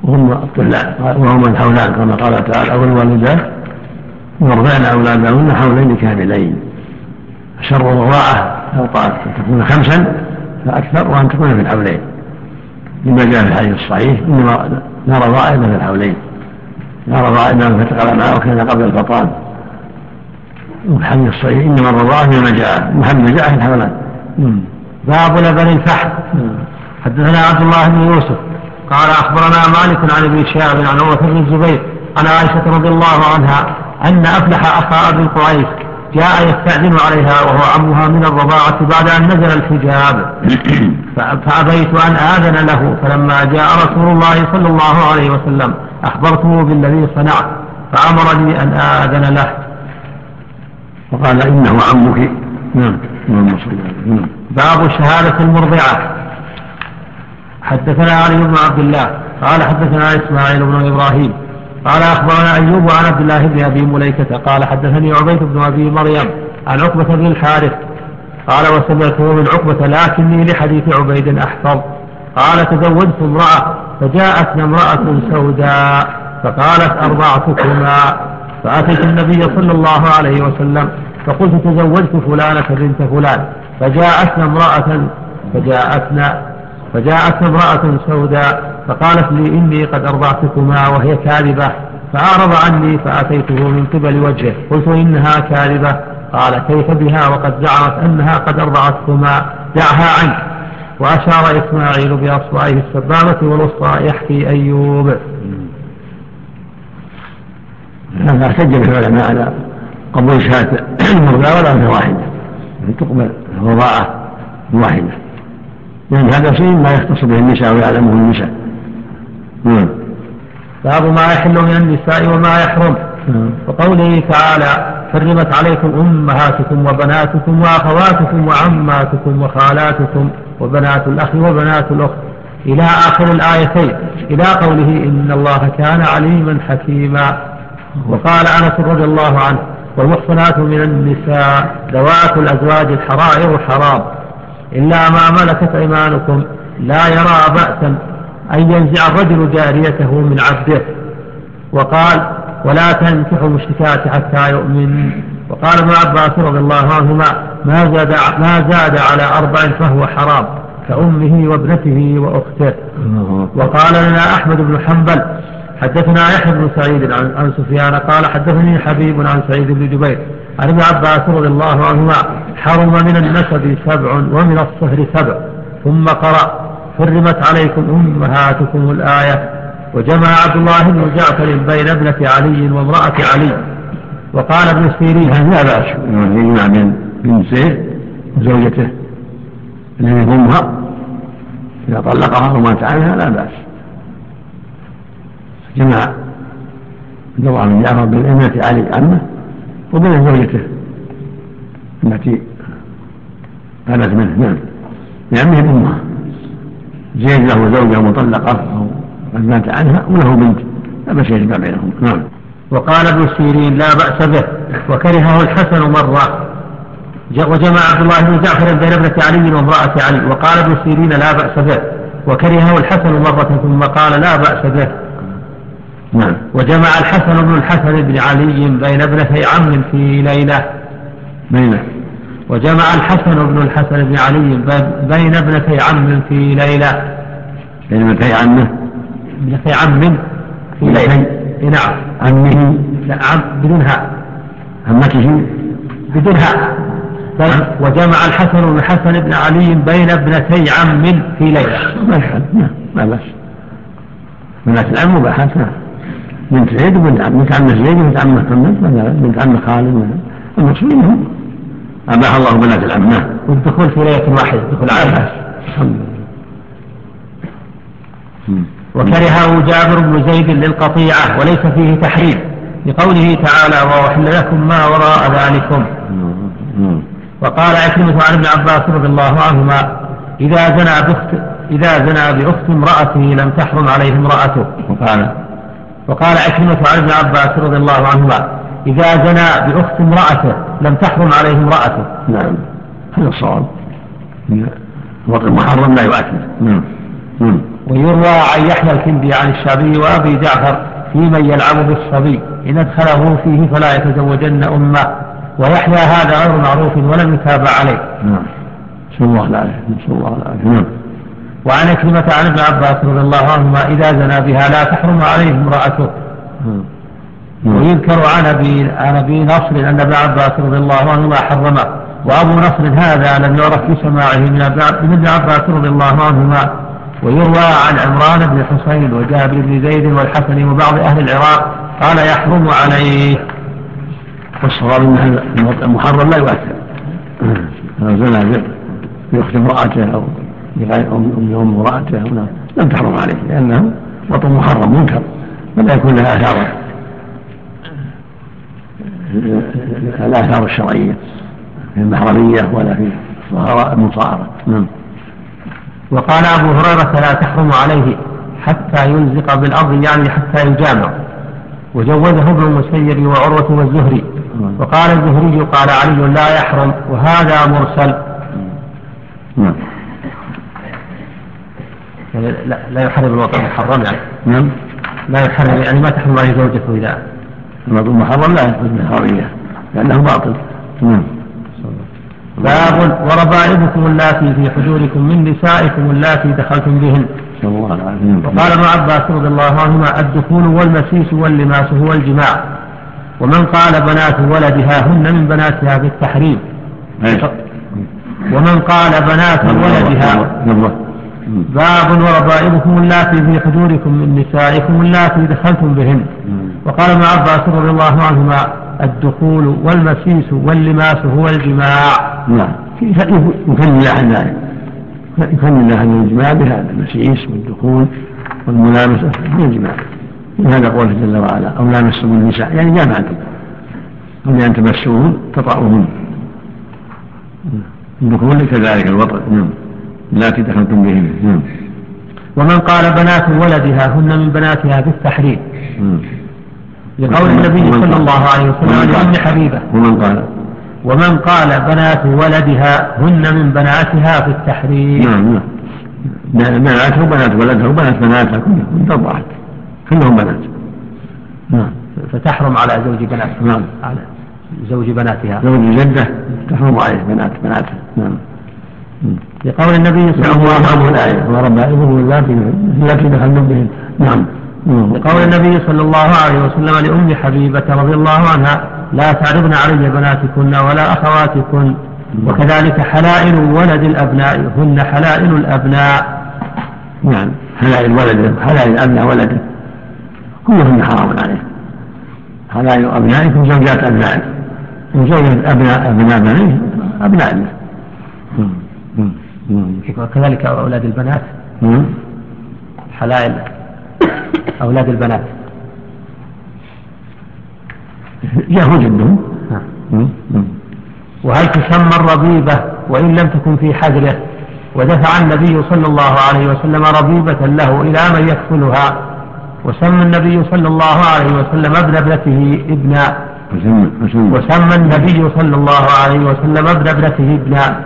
وهم الطفلان وهم الحولان كما قال تعالى والوالدات يرضعن أولادهن حولين كاملين. شر الرضاعة أوقات أن تكون 5 فأكثر وأن تكون في الحولين، لما جاء في الحديث الصحيح إنما لا رضاعة إلا في الحولين، لا رضاعة إلا من فتق الأمعاء وكان قبل الفطام. والحديث الصحيح إنما الرضاعة فيما جاء محمد جاء في الحولان. باب لبن الفحم. حدثنا عبد الله بن يوسف قال أخبرنا مالك عن ابن شهاب عن عروة بن الزبير عن عائشة رضي الله عنها أن أفلح أخا أبي قريش جاء يستأذن عليها وهو عمها من الرضاعة بعد أن نزل الحجاب فأبيت أن آذن له، فلما جاء رسول الله صلى الله عليه وسلم أخبرته بالذي صنعت فأمرني أن آذن له. وقال إنه عمك. نعم. باب شهادة المرضعة. حدثنا علي بن عبد الله قال حدثنا إسماعيل بن إبراهيم قال أخبرنا أيوب عن عبد الله بن أبي مليكة قال حدثني عبيد بن أبي مريم عن عقبة بن الحارث قال وسمعته من عقبة لكني لحديث عبيد أحفظ قال تزوجت امرأة فجاءتنا امرأة سوداء فقالت أرضعتكما، فأتيت النبي صلى الله عليه وسلم فقلت تزوجت فلانة بنت فلان فجاءتنا امرأة سوداء فقالت لي إني قد أرضعتكما وهي كاذبة، فأعرض عني فأتيته من قبل وجهه قلت إنها كاذبة، قال كيف بها وقد زعمت أنها قد أرضعتكما، دعها عنك. وأشار إسماعيل بأصبعه السبابة والوسطى يحكي أيوب. هذا احتج العلماء على قبول شهادة المرضى ولا واحدة تقبل الرضاعة واحدة، لأن هذا شيء ما يختص به النساء ويعلمه النساء. باب ما يحل من النساء وما يحرم. وقوله تعالى حرمت عليكم أمهاتكم وبناتكم وأخواتكم وعماتكم وخالاتكم وبنات الأخ وبنات الأخت إلى آخر الآيتين إلى قوله إن الله كان عليما حكيما. وقال أنس رضي الله عنه والمحصنات من النساء ذوات الأزواج الحرائر حرام إلا ما ملكت أيمانكم لا يرى بأسا أن ينزع الرجل جاريته من عبده. وقال ولا تنكحوا المشركات حتى يؤمن. وقال ابن عباس رضي الله عنهما ما زاد على 4 فهو حرام كأمه وابنته وأخته. وقال لنا أحمد بن حنبل حدثنا يحيى بن سعيد عن سفيان قال حدثني حبيب عن سعيد بن جبير عن ابن عباس رضي الله عنهما حرم من النسب 7 ومن الصهر 7 ثم قرأ حرمت عليكم أمهاتكم الآية. وجمع عبد الله بن جعفر بين ابنة علي وامرأة علي. وقال ابن سيرين لا بأس يجمع بين زيد وزوجته الذي أمها إذا طلقها ومات عنها لا بأس. جمع عبد الله بن جعفر بين ابنة علي عمه وبين زوجته التي قالت منه نعم لعمه أمها. زيد له زوجة مطلقة أو قد مات عنها وله بنت لا بأس يجمع بينهم. نعم. وقال ابن سيرين لا بأس به وكرهه الحسن مرة. وجمع عبد الله بن جعفر بين ابنة علي وامرأة علي. وقال ابن سيرين لا بأس به وكرهه الحسن مرة ثم قال لا بأس به. نعم. وجمع الحسن بن الحسن بن علي بين ابنتي عم في ليلة. وجمع الحسن بن الحسن بن علي بين ابنتي عم في ليلة. بين ابنتي عمه ابنتي عم في ليلة. نعم. عمه لا عم بدونها عمته بدونها. وجمع الحسن بن الحسن بن علي بين ابنتي عم في ليلة. ما بأس. بنات العم مباحات. بنت زيد وبنت عم زيد وبنت عم محمد مثلا بنت عم خالد المقصود منهم أباح الله بنات العم. والدخول في ليلة واحدة دخول عام. وكرهه جابر بن زيد للقطيعة وليس فيه تحريم لقوله تعالى وأحل لكم ما وراء ذلكم. وقال عكرمة عن ابن عباس رضي الله عنهما إذا زنى بأخت امرأته لم تحرم عليه امرأته. وقال عكرمة عن ابن عباس رضي الله عنهما إذا زنى بأخت امرأته لم تحرم عليه امرأته. نعم هذا الصواب. الوطن المحرم لا يؤثر. ويروى عن يحيى الكندي عن الشعبي وأبي جعفر في من يلعب بالصبي إن أدخله فيه فلا يتزوجن أمه، ويحيى هذا غير معروف ولم يتابع عليه. نسأل الله العافية. نسأل الله العافية. وعن كلمة عن ابن عباس رضي الله عنهما إذا زنى بها لا تحرم عليه امرأته. ويذكر عن أبي نصر أن ابن عباس رضي الله عنهما حرمه، وأبو نصر هذا لم يعرف في سماعه من ابن عباس رضي الله عنهما. ويروى عن عمران بن حسين وجابر بن زيد والحسن وبعض أهل العراق قال يحرم عليه. والصواب أن هذا المحرم لا يؤثر، لو زنى بأخت امرأته أو بغير أم امرأته لم تحرم عليه، لأنه وطن محرم منكر فلا يكون لها الآثار الشرعية في المحرمية ولا في المصاهرة. وقال أبو هريرة لا تحرم عليه حتى يلزق بالأرض، يعني حتى يجامع. وجوزه ابن المسيب وعروة والزهري. وقال الزهري قال علي لا يحرم، وهذا مرسل. يعني لا يحرم الوطن محرم، يعني لا يحرم، يعني ما تحرم عليه زوجته إذا الوطن محرم لا يحرم الحرية لأنه باطل. باب وربائبكم اللاتي في حجوركم من نسائكم اللاتي دخلتم بهن. وقال ابن عباس رضي الله عنهما الدخول والمسيس واللماس هو الجماع. ومن قال بنات ولدها هن من بناتها بالتحريم. ومن قال بنات ولدها. باب وربائبكم اللاتي في حجوركم من نسائكم اللاتي دخلتم بهن. وقال ابن عباس رضي الله عنهما الدخول والمسيس واللماس هو الجماع. نعم، يكمل الله عن الجماع بهذا المسيس والدخول والملامسة من الجماع، من هذا قوله جل وعلا أو لامستم النساء، يعني جامعتم، أو لأن تمسوهن تطأوهن. الدخول كذلك الوطن التي دخلتم بهن. ومن قال بنات ولدها هن من بناتها بالتحريم، لقول النبي صلى الله عليه وسلم لأم حبيبة. ومن قال بنات ولدها هن من بناتها في التحريم. بناته بنات ولدها وبنات بناتها كلهم تضعت كلهم بنات. فتحرم على زوج بناتها. على زوج بناتها، زوج جدة تحرم عليه بناتها. لقول النبي صلى الله عليه وسلم وربائبهم التي دخلتم بهن. لقول النبي صلى الله عليه وسلم لأم حبيبة رضي الله عنها لا تعرضن علي بناتكن ولا أخواتكن. وكذلك حلائل ولد الأبناء هن حلائل الأبناء. نعم، حلائل ولد حلائل أبناء ولده كلهن حرام عليه. حلائل أبنائكم زوجات أبنائكم، وزوجة أبناء بنيه أبناء له. وكذلك أولاد البنات حلائل أولاد البنات جاءوا جدهم. وهل تسمى الربيبة وإن لم تكن في حجره؟ ودفع النبي صلى الله عليه وسلم ربيبة له إلى من يكفلها، وسمى النبي صلى الله عليه وسلم ابن ابنته ابنا. وسمى النبي صلى الله عليه وسلم ابن ابنته ابنا.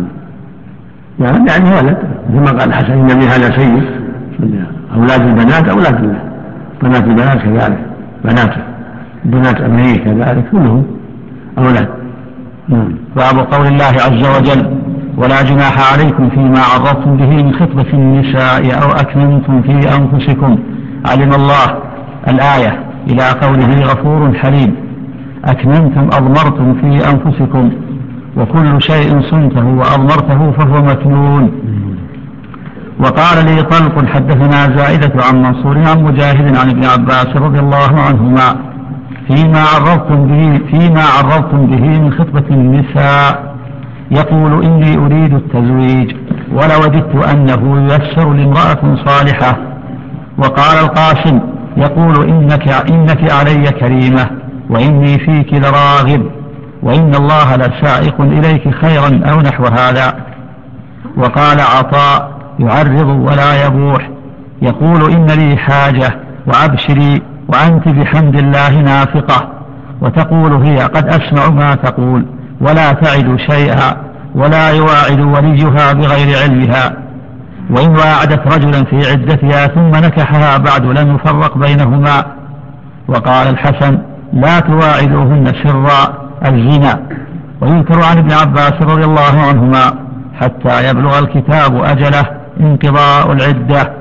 يعني ولد، كما قال الحسن النبي هذا سيد أولاد البنات أولاد بنات البنات كذلك بناته، بنات أبنائه كذلك كلهم أولاد. باب قول الله عز وجل ولا جناح عليكم فيما عرضتم به من خطبة النساء أو أكننتم في أنفسكم علم الله الآية إلى قوله غفور حليم. أكننتم أضمرتم في أنفسكم، وكل شيء صنته وأضمرته فهو مكنون. وقال لي طلق حدثنا زائدة عن منصور عن مجاهد عن ابن عباس رضي الله عنهما فيما عرضتم به من خطبة النساء يقول إني أريد التزويج ولوددت أنه ييسر لامرأة صالحة. وقال القاسم يقول إنك علي كريمة وإني فيك لراغب وإن الله لسائق إليك خيرا أو نحو هذا. وقال عطاء يعرض ولا يبوح يقول إن لي حاجة وأبشري وأنت بحمد الله نافقة. وتقول هي قد أسمع ما تقول ولا تعد شيئا ولا يواعد وليها بغير علمها. وإن واعدت رجلا في عدتها ثم نكحها بعد لم يفرق بينهما. وقال الحسن لا تواعدوهن سرا الزنا. ويذكر عن ابن عباس رضي الله عنهما حتى يبلغ الكتاب أجله انقضاء العدة.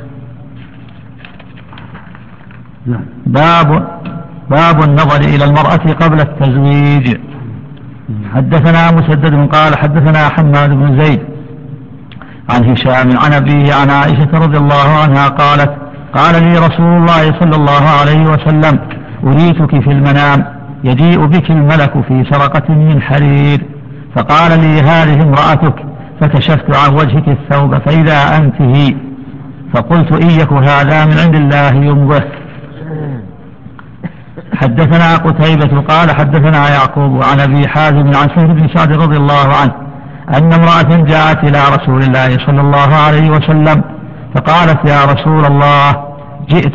باب النظر إلى المرأة قبل التزويج. حدثنا مسدد قال حدثنا حماد بن زيد عن هشام عن أبيه عن عائشة رضي الله عنها قالت قال لي رسول الله صلى الله عليه وسلم أريتك في المنام يجيء بك الملك في سرقة من حرير، فقال لي هذه امرأتك، فكشفت عن وجهك الثوب فإذا أنت هي، فقلت إن يك هذا من عند الله يمضه. حدثنا قتيبة قال حدثنا يعقوب عن أبي حازم عن سهل بن سعد رضي الله عنه أن امرأة جاءت إلى رسول الله صلى الله عليه وسلم فقالت يا رسول الله جئت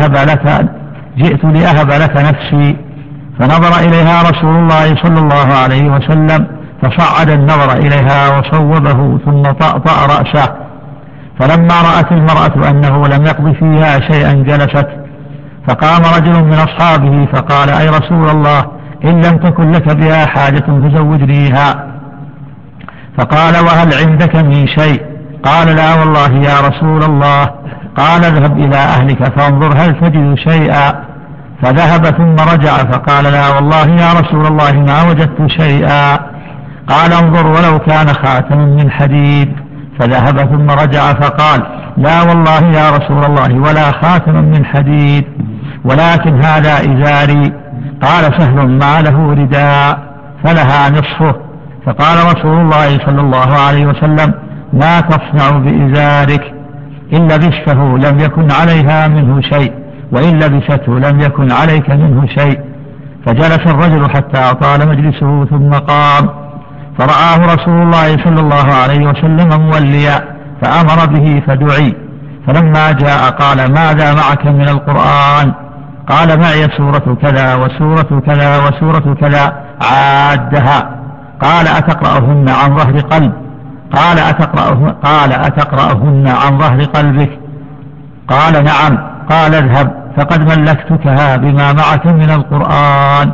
لأهب لك نفسي، فنظر إليها رسول الله صلى الله عليه وسلم فصعد النظر إليها وصوبه ثم طأطأ رأسه، فلما رأت المرأة أنه لم يقض فيها شيئا جلست، فقام رجل من أصحابه فقال أي رسول الله إن لم تكن لك بها حاجة فزوجنيها، فقال وهل عندك من شيء؟ قال لا والله يا رسول الله. قال اذهب إلى أهلك فانظر هل تجد شيئا، فذهب ثم رجع فقال لا والله يا رسول الله ما وجدت شيئا. قال انظر ولو كان خاتم من حديد، فذهب ثم رجع فقال لا والله يا رسول الله ولا خاتم من حديد ولكن هذا إزاري. قال سهل ما له رداء فلها نصفه، فقال رسول الله صلى الله عليه وسلم ما تصنع بإزارك؟ إن لبسته لم يكن عليها منه شيء وإن لبسته لم يكن عليك منه شيء. فجلس الرجل حتى طال مجلسه ثم قام، فرآه رسول الله صلى الله عليه وسلم موليا فأمر به فدعي، فلما جاء قال ماذا معك من القرآن؟ قال معي سورة كذا وسورة كذا وسورة كذا عادها. قال أتقرأهن عن ظهر قلب؟ قال أتقرأهن عن ظهر قلبك؟ قال نعم. قال اذهب فقد ملكتكها بما معك من القرآن.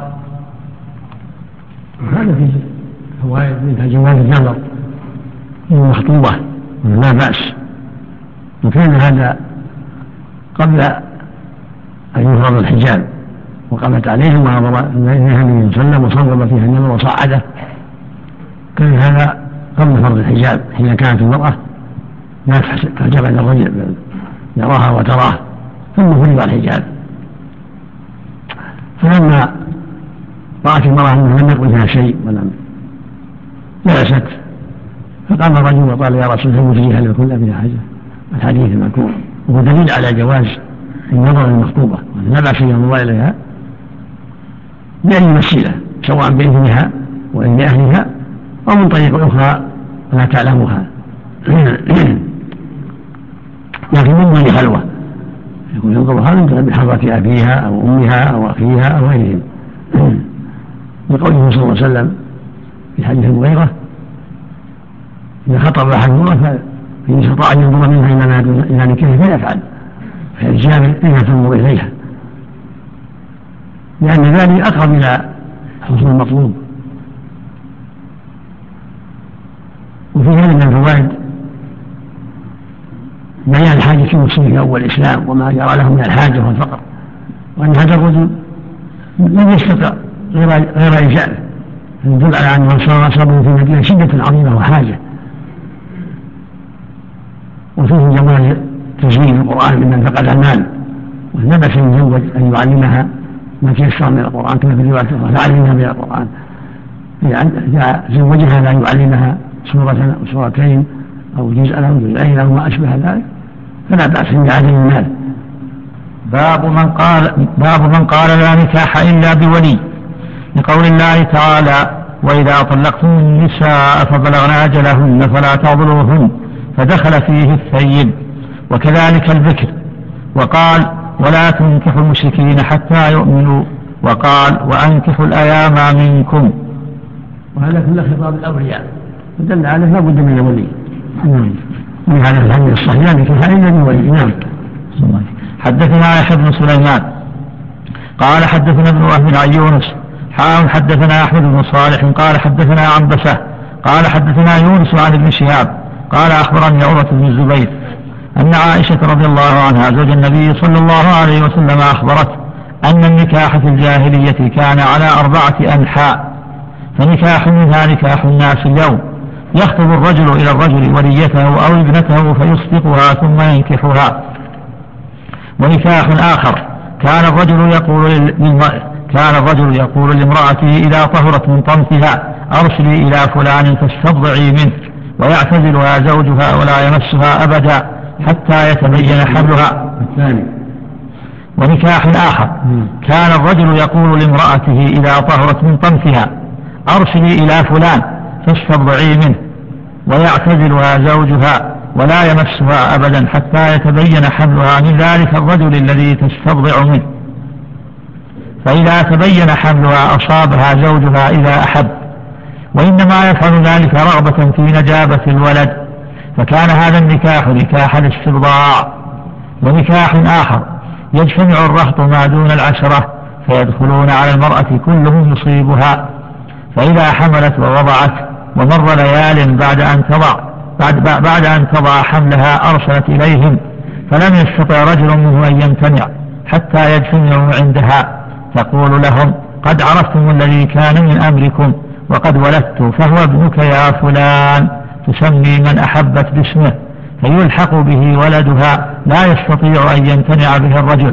هذا في فوائد منها جواز النظر المخطوبة لا بأس، وكان هذا قبل أن يفرض الحجاب، وقامت عليه ونظر إليها النبي صلى الله عليه وسلم وصوب فيها النظر وصعده. كان هذا قبل فرض الحجاب حين كانت المرأة لا تحجب عن الرجل يراها وتراه، ثم فرض الحجاب. فلما رأت المرأة أنه لم يقل فيها شيء ولم جلست، فقام الرجل وقال يا رسول الله هل يكون بها حاجة؟ الحديث المذكور وهو دليل على جواز النظر للمخطوبة ولا بأس بالنظر إليها بأي وسيلة، سواء بإذنها وإذن أهلها أو من طريق أخرى لا تعلمها، لكن من دون خلوة يكون ينظرها من بحضرة أبيها أو أمها أو أخيها أو غيرهم، لقوله صلى الله عليه وسلم في حديث المغيرة إذا خطب أحد المرأة فإن استطاع أن ينظر منها إلى نكاح فيفعل، فالجامع أين تنظر إليها، لأن ذلك أقرب إلى حصول المطلوب. وفي هذا من الفوائد بيان الحاجة المسلمين في أول الإسلام وما جرى لهم من الحاجة والفقر، وأن هذا الرجل لم يستطع غير إنشاء، يدل على أنه أصابه في المدينة شدة عظيمة وحاجة. وفيه جواز تزويد القرآن ممن فقد المال، ولا بأس أن يزوج أن يعلمها ما تيسر من القرآن كما في رواية أخرى فعلمها من القرآن، إذا زوجها لا يعلمها سورة أو سورتين أو جزءا أو جزئين أو ما أشبه ذلك فلا بأس بعدم المال. باب من قال لا نكاح إلا بولي، لقول الله تعالى وإذا طلقتم النساء فبلغن أجلهن فلا تعضلوهن، فدخل فيه الثيب وكذلك البكر. وقال ولا تنكحوا المشركين حتى يؤمنوا، وقال وأنكحوا الأيام منكم. وهذا كله خطاب الأولياء ودل عليه لا بد من الولي. ولهذا في الحديث الصحيح لا نكاح إلا بولي. نعم. حدثنا يحيى بن سليمان قال حدثنا ابن وهب عن يونس حدثنا أحمد بن صالح قال حدثنا عنبسة قال حدثنا يونس عن ابن شهاب قال أخبرني عروة بن الزبير أن عائشة رضي الله عنها زوج النبي صلى الله عليه وسلم أخبرت أن النكاح في الجاهلية كان على 4 أنحاء، فنكاح منها نكاح الناس اليوم، يخطب الرجل إلى الرجل وليته أو ابنته فيصدقها ثم ينكحها. ونكاح آخر كان الرجل يقول لامرأته إذا طهرت من طمثها أرسلي إلى فلان فاستبضعي منه، ويعتزلها زوجها ولا يمسها أبدا حتى يتبين حملها. ونكاح آخر كان الرجل يقول لامرأته إذا طهرت من طمثها أرسلي إلى فلان فاستبضعي منه، ويعتزلها زوجها ولا يمسها أبدا حتى يتبين حملها من ذلك الرجل الذي تستبضع منه، فإذا تبين حملها أصابها زوجها إذا أحب، وإنما يفعل ذلك رغبة في نجابة الولد، فكان هذا النكاح نكاح الاستبضاع. ونكاح آخر يجتمع الرهط ما دون 10 فيدخلون على المرأة كلهم يصيبها، فإذا حملت ووضعت ومر ليال بعد أن تضع حملها أرسلت إليهم، فلم يستطع رجل منه أن يمتنع حتى يجتمعوا عندها، تقول لهم قد عرفتم الذي كان من أمركم وقد ولدت فهو ابنك يا فلان، تسمي من أحبت باسمه فيلحق به ولدها لا يستطيع أن يمتنع به الرجل.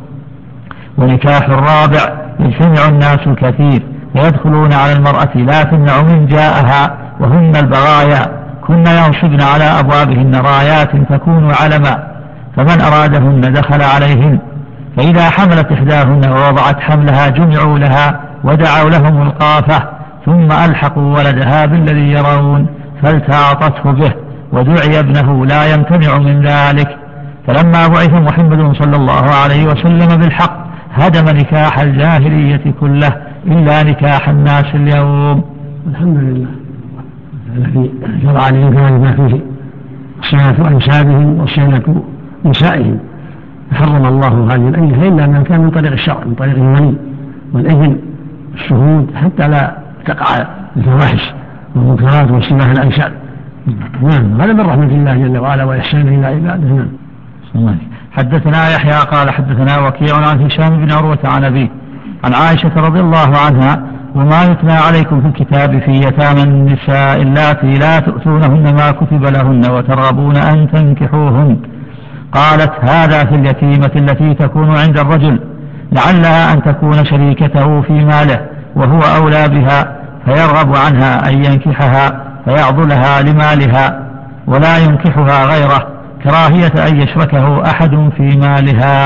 ونكاح الرابع يجتمع الناس الكثير ويدخلون على المرأة لا تمنع من جاءها وهن البغايا، كن ينصبن على أبوابهن رايات تكون علما، فمن أرادهن دخل عليهن، فإذا حملت إحداهن ووضعت حملها جمعوا لها ودعوا لهم القافة، ثم ألحقوا ولدها بالذي يرون فالتعاطته به ودعي ابنه لا يمتنع من ذلك. فلما بعث محمد صلى الله عليه وسلم بالحق هدم نكاح الجاهلية كله إلا نكاح الناس اليوم. الحمد لله الذي شرع للإنكار ما فيه صيانة أنسابهم وصيانة نسائهم، فحرم الله هذه الأنكحة إلا ما كان من طريق الشرع، من طريق الولي والإذن الشهود، حتى لا تقع الفواحش والمنكرات واصطلاح الأنساب. نعم، هذا من رحمة الله جل وعلا وإحسانه إلى عباده. نعم. حدثنا يحيى قال حدثنا وكيع عن هشام بن عروة عن أبيه عن عائشة رضي الله عنها وما يتلى عليكم في الكتاب في يتامى النساء اللاتي لا تؤتونهن ما كتب لهن وترغبون أن تنكحوهن، قالت هذا في اليتيمة التي تكون عند الرجل لعلها أن تكون شريكته في ماله وهو أولى بها فيرغب عنها أن ينكحها فيعضلها لمالها ولا ينكحها غيره كراهية أن يشركه أحد في مالها.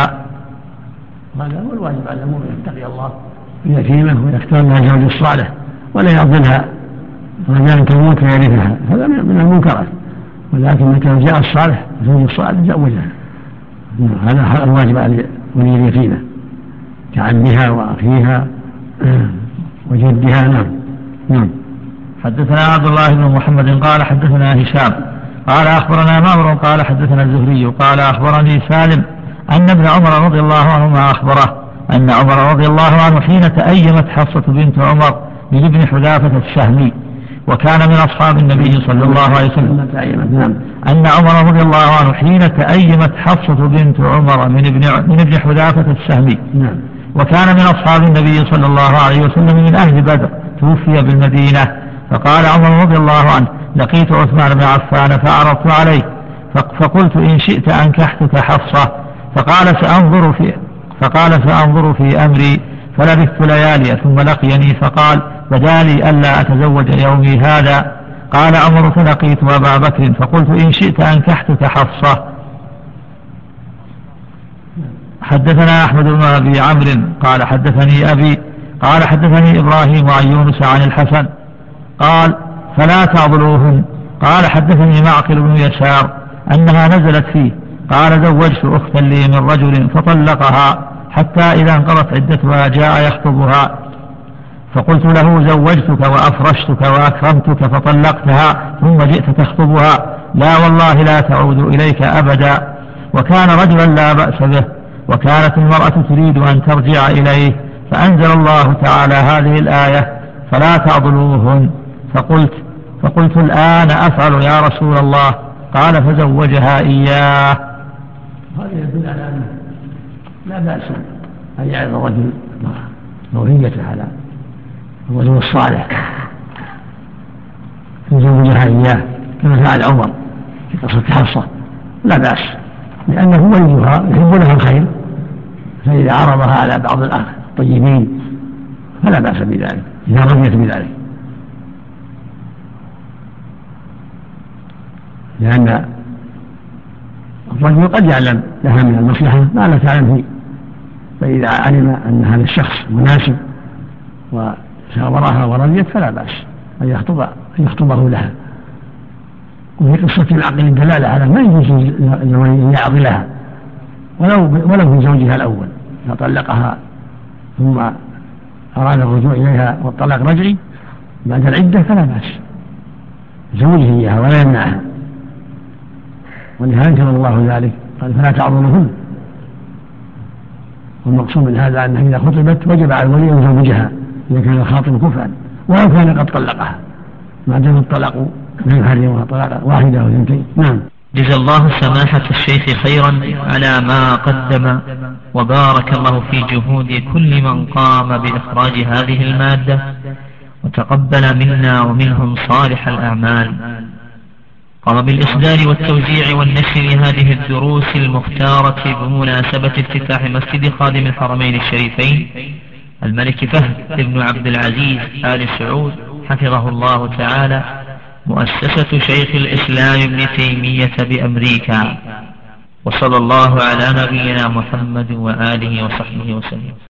هذا هو الواجب على المؤمن أن يتقي الله في اليتيمة ويختار لها الزوج الصالح ولا يعضلها رجاء تموت ويرثها، هذا من المنكرات، ولكن متى جاء الصالح الزوج الصالح زوجها، هذا الواجب على ولي اليتيمة كعمها وأخيها وجدها. نعم. حدثنا عبد الله بن محمد قال حدثنا هشام قال أخبرنا معمر قال حدثنا الزهري قال أخبرني سالم أن ابن عمر رضي الله عنهما أخبره أن عمر رضي الله عنه حين تأيمت حفصة بنت عمر من ابن حذافة السهمي وكان من أصحاب النبي صلى الله عليه وسلم، أن عمر رضي الله عنه حين تأيمت حفصة بنت عمر من ابن حذافة السهمي وكان من أصحاب النبي صلى الله عليه وسلم من أهل بدر توفي بالمدينة، فقال عمر رضي الله عنه لقيت عثمان بن عفان فعرضت عليه فقلت إن شئت أنكحتك حفصة، فقال سأنظر في أمري، فلبثت ليالي ثم لقيني فقال بدالي ألا أتزوج يومي هذا. قال عمر فلقيت أبا بكر فقلت إن شئت أنكحتك حفصة. حدثنا أحمد بن أبي عمرو قال حدثني أبي قال حدثني إبراهيم عن يونس عن الحسن قال فلا تعضلوهن. قال حدثني معقل بن يسار أنها نزلت فيه قال زوجت أختا لي من رجل فطلقها حتى إذا انقضت عدتها جاء يخطبها، فقلت له زوجتك وأفرشتك وأكرمتك فطلقتها ثم جئت تخطبها، لا والله لا تعود إليك أبدا. وكان رجلا لا بأس به، وكانت المرأة تريد أن ترجع إليه، فأنزل الله تعالى هذه الآية فلا تعضلوهن. فقلت الآن أفعل يا رسول الله، قال فزوجها إياه. هذا يدل على أنه لا بأس أن يعظ الرجل زوجيته على الرجل الصالح يزوجها إياه كما فعل عمر في قصة حفصة، لا بأس، لأنه وليها يحب لها الخير، فإذا عرضها على بعض الطيبين فلا بأس بذلك إذا رضيت بذلك، لأن الرجل قد يعلم لها من المصلحة ما لا تعلم فيه، فإذا علم أن هذا الشخص مناسب وشاورها ورضيت فلا بأس أن يخطبه لها. وفي قصة العقل دلالة على ما يجوز أن يعضلها ولو في زوجها الأول، إذا طلقها ثم أراد الرجوع إليها والطلاق رجعي بعد العدة فلا بأس زوجه إياها ولا يمنعها، ولهذا أنكر الله ذلك قال فلا تعضلوهن. والمقصود من هذا أنها إذا خطبت وجب على الولي أن يزوجها إذا كان الخاطب كفءا ولو كان قد طلقها، ما دام الطلاق لا يحرمها طلاقا واحدة أو اثنتين. نعم. جزا الله سماحة الشيخ خيرا على ما قدم، وبارك الله في جهود كل من قام بإخراج هذه المادة، وتقبل منا ومنهم صالح الأعمال. قام بالإصدار والتوزيع والنشر لهذه الدروس المختارة بمناسبة افتتاح مسجد خادم الحرمين الشريفين الملك فهد بن عبد العزيز آل سعود حفظه الله تعالى، مؤسسة شيخ الإسلام ابن تيمية بأمريكا. وصلى الله على نبينا محمد وآله وصحبه وسلم.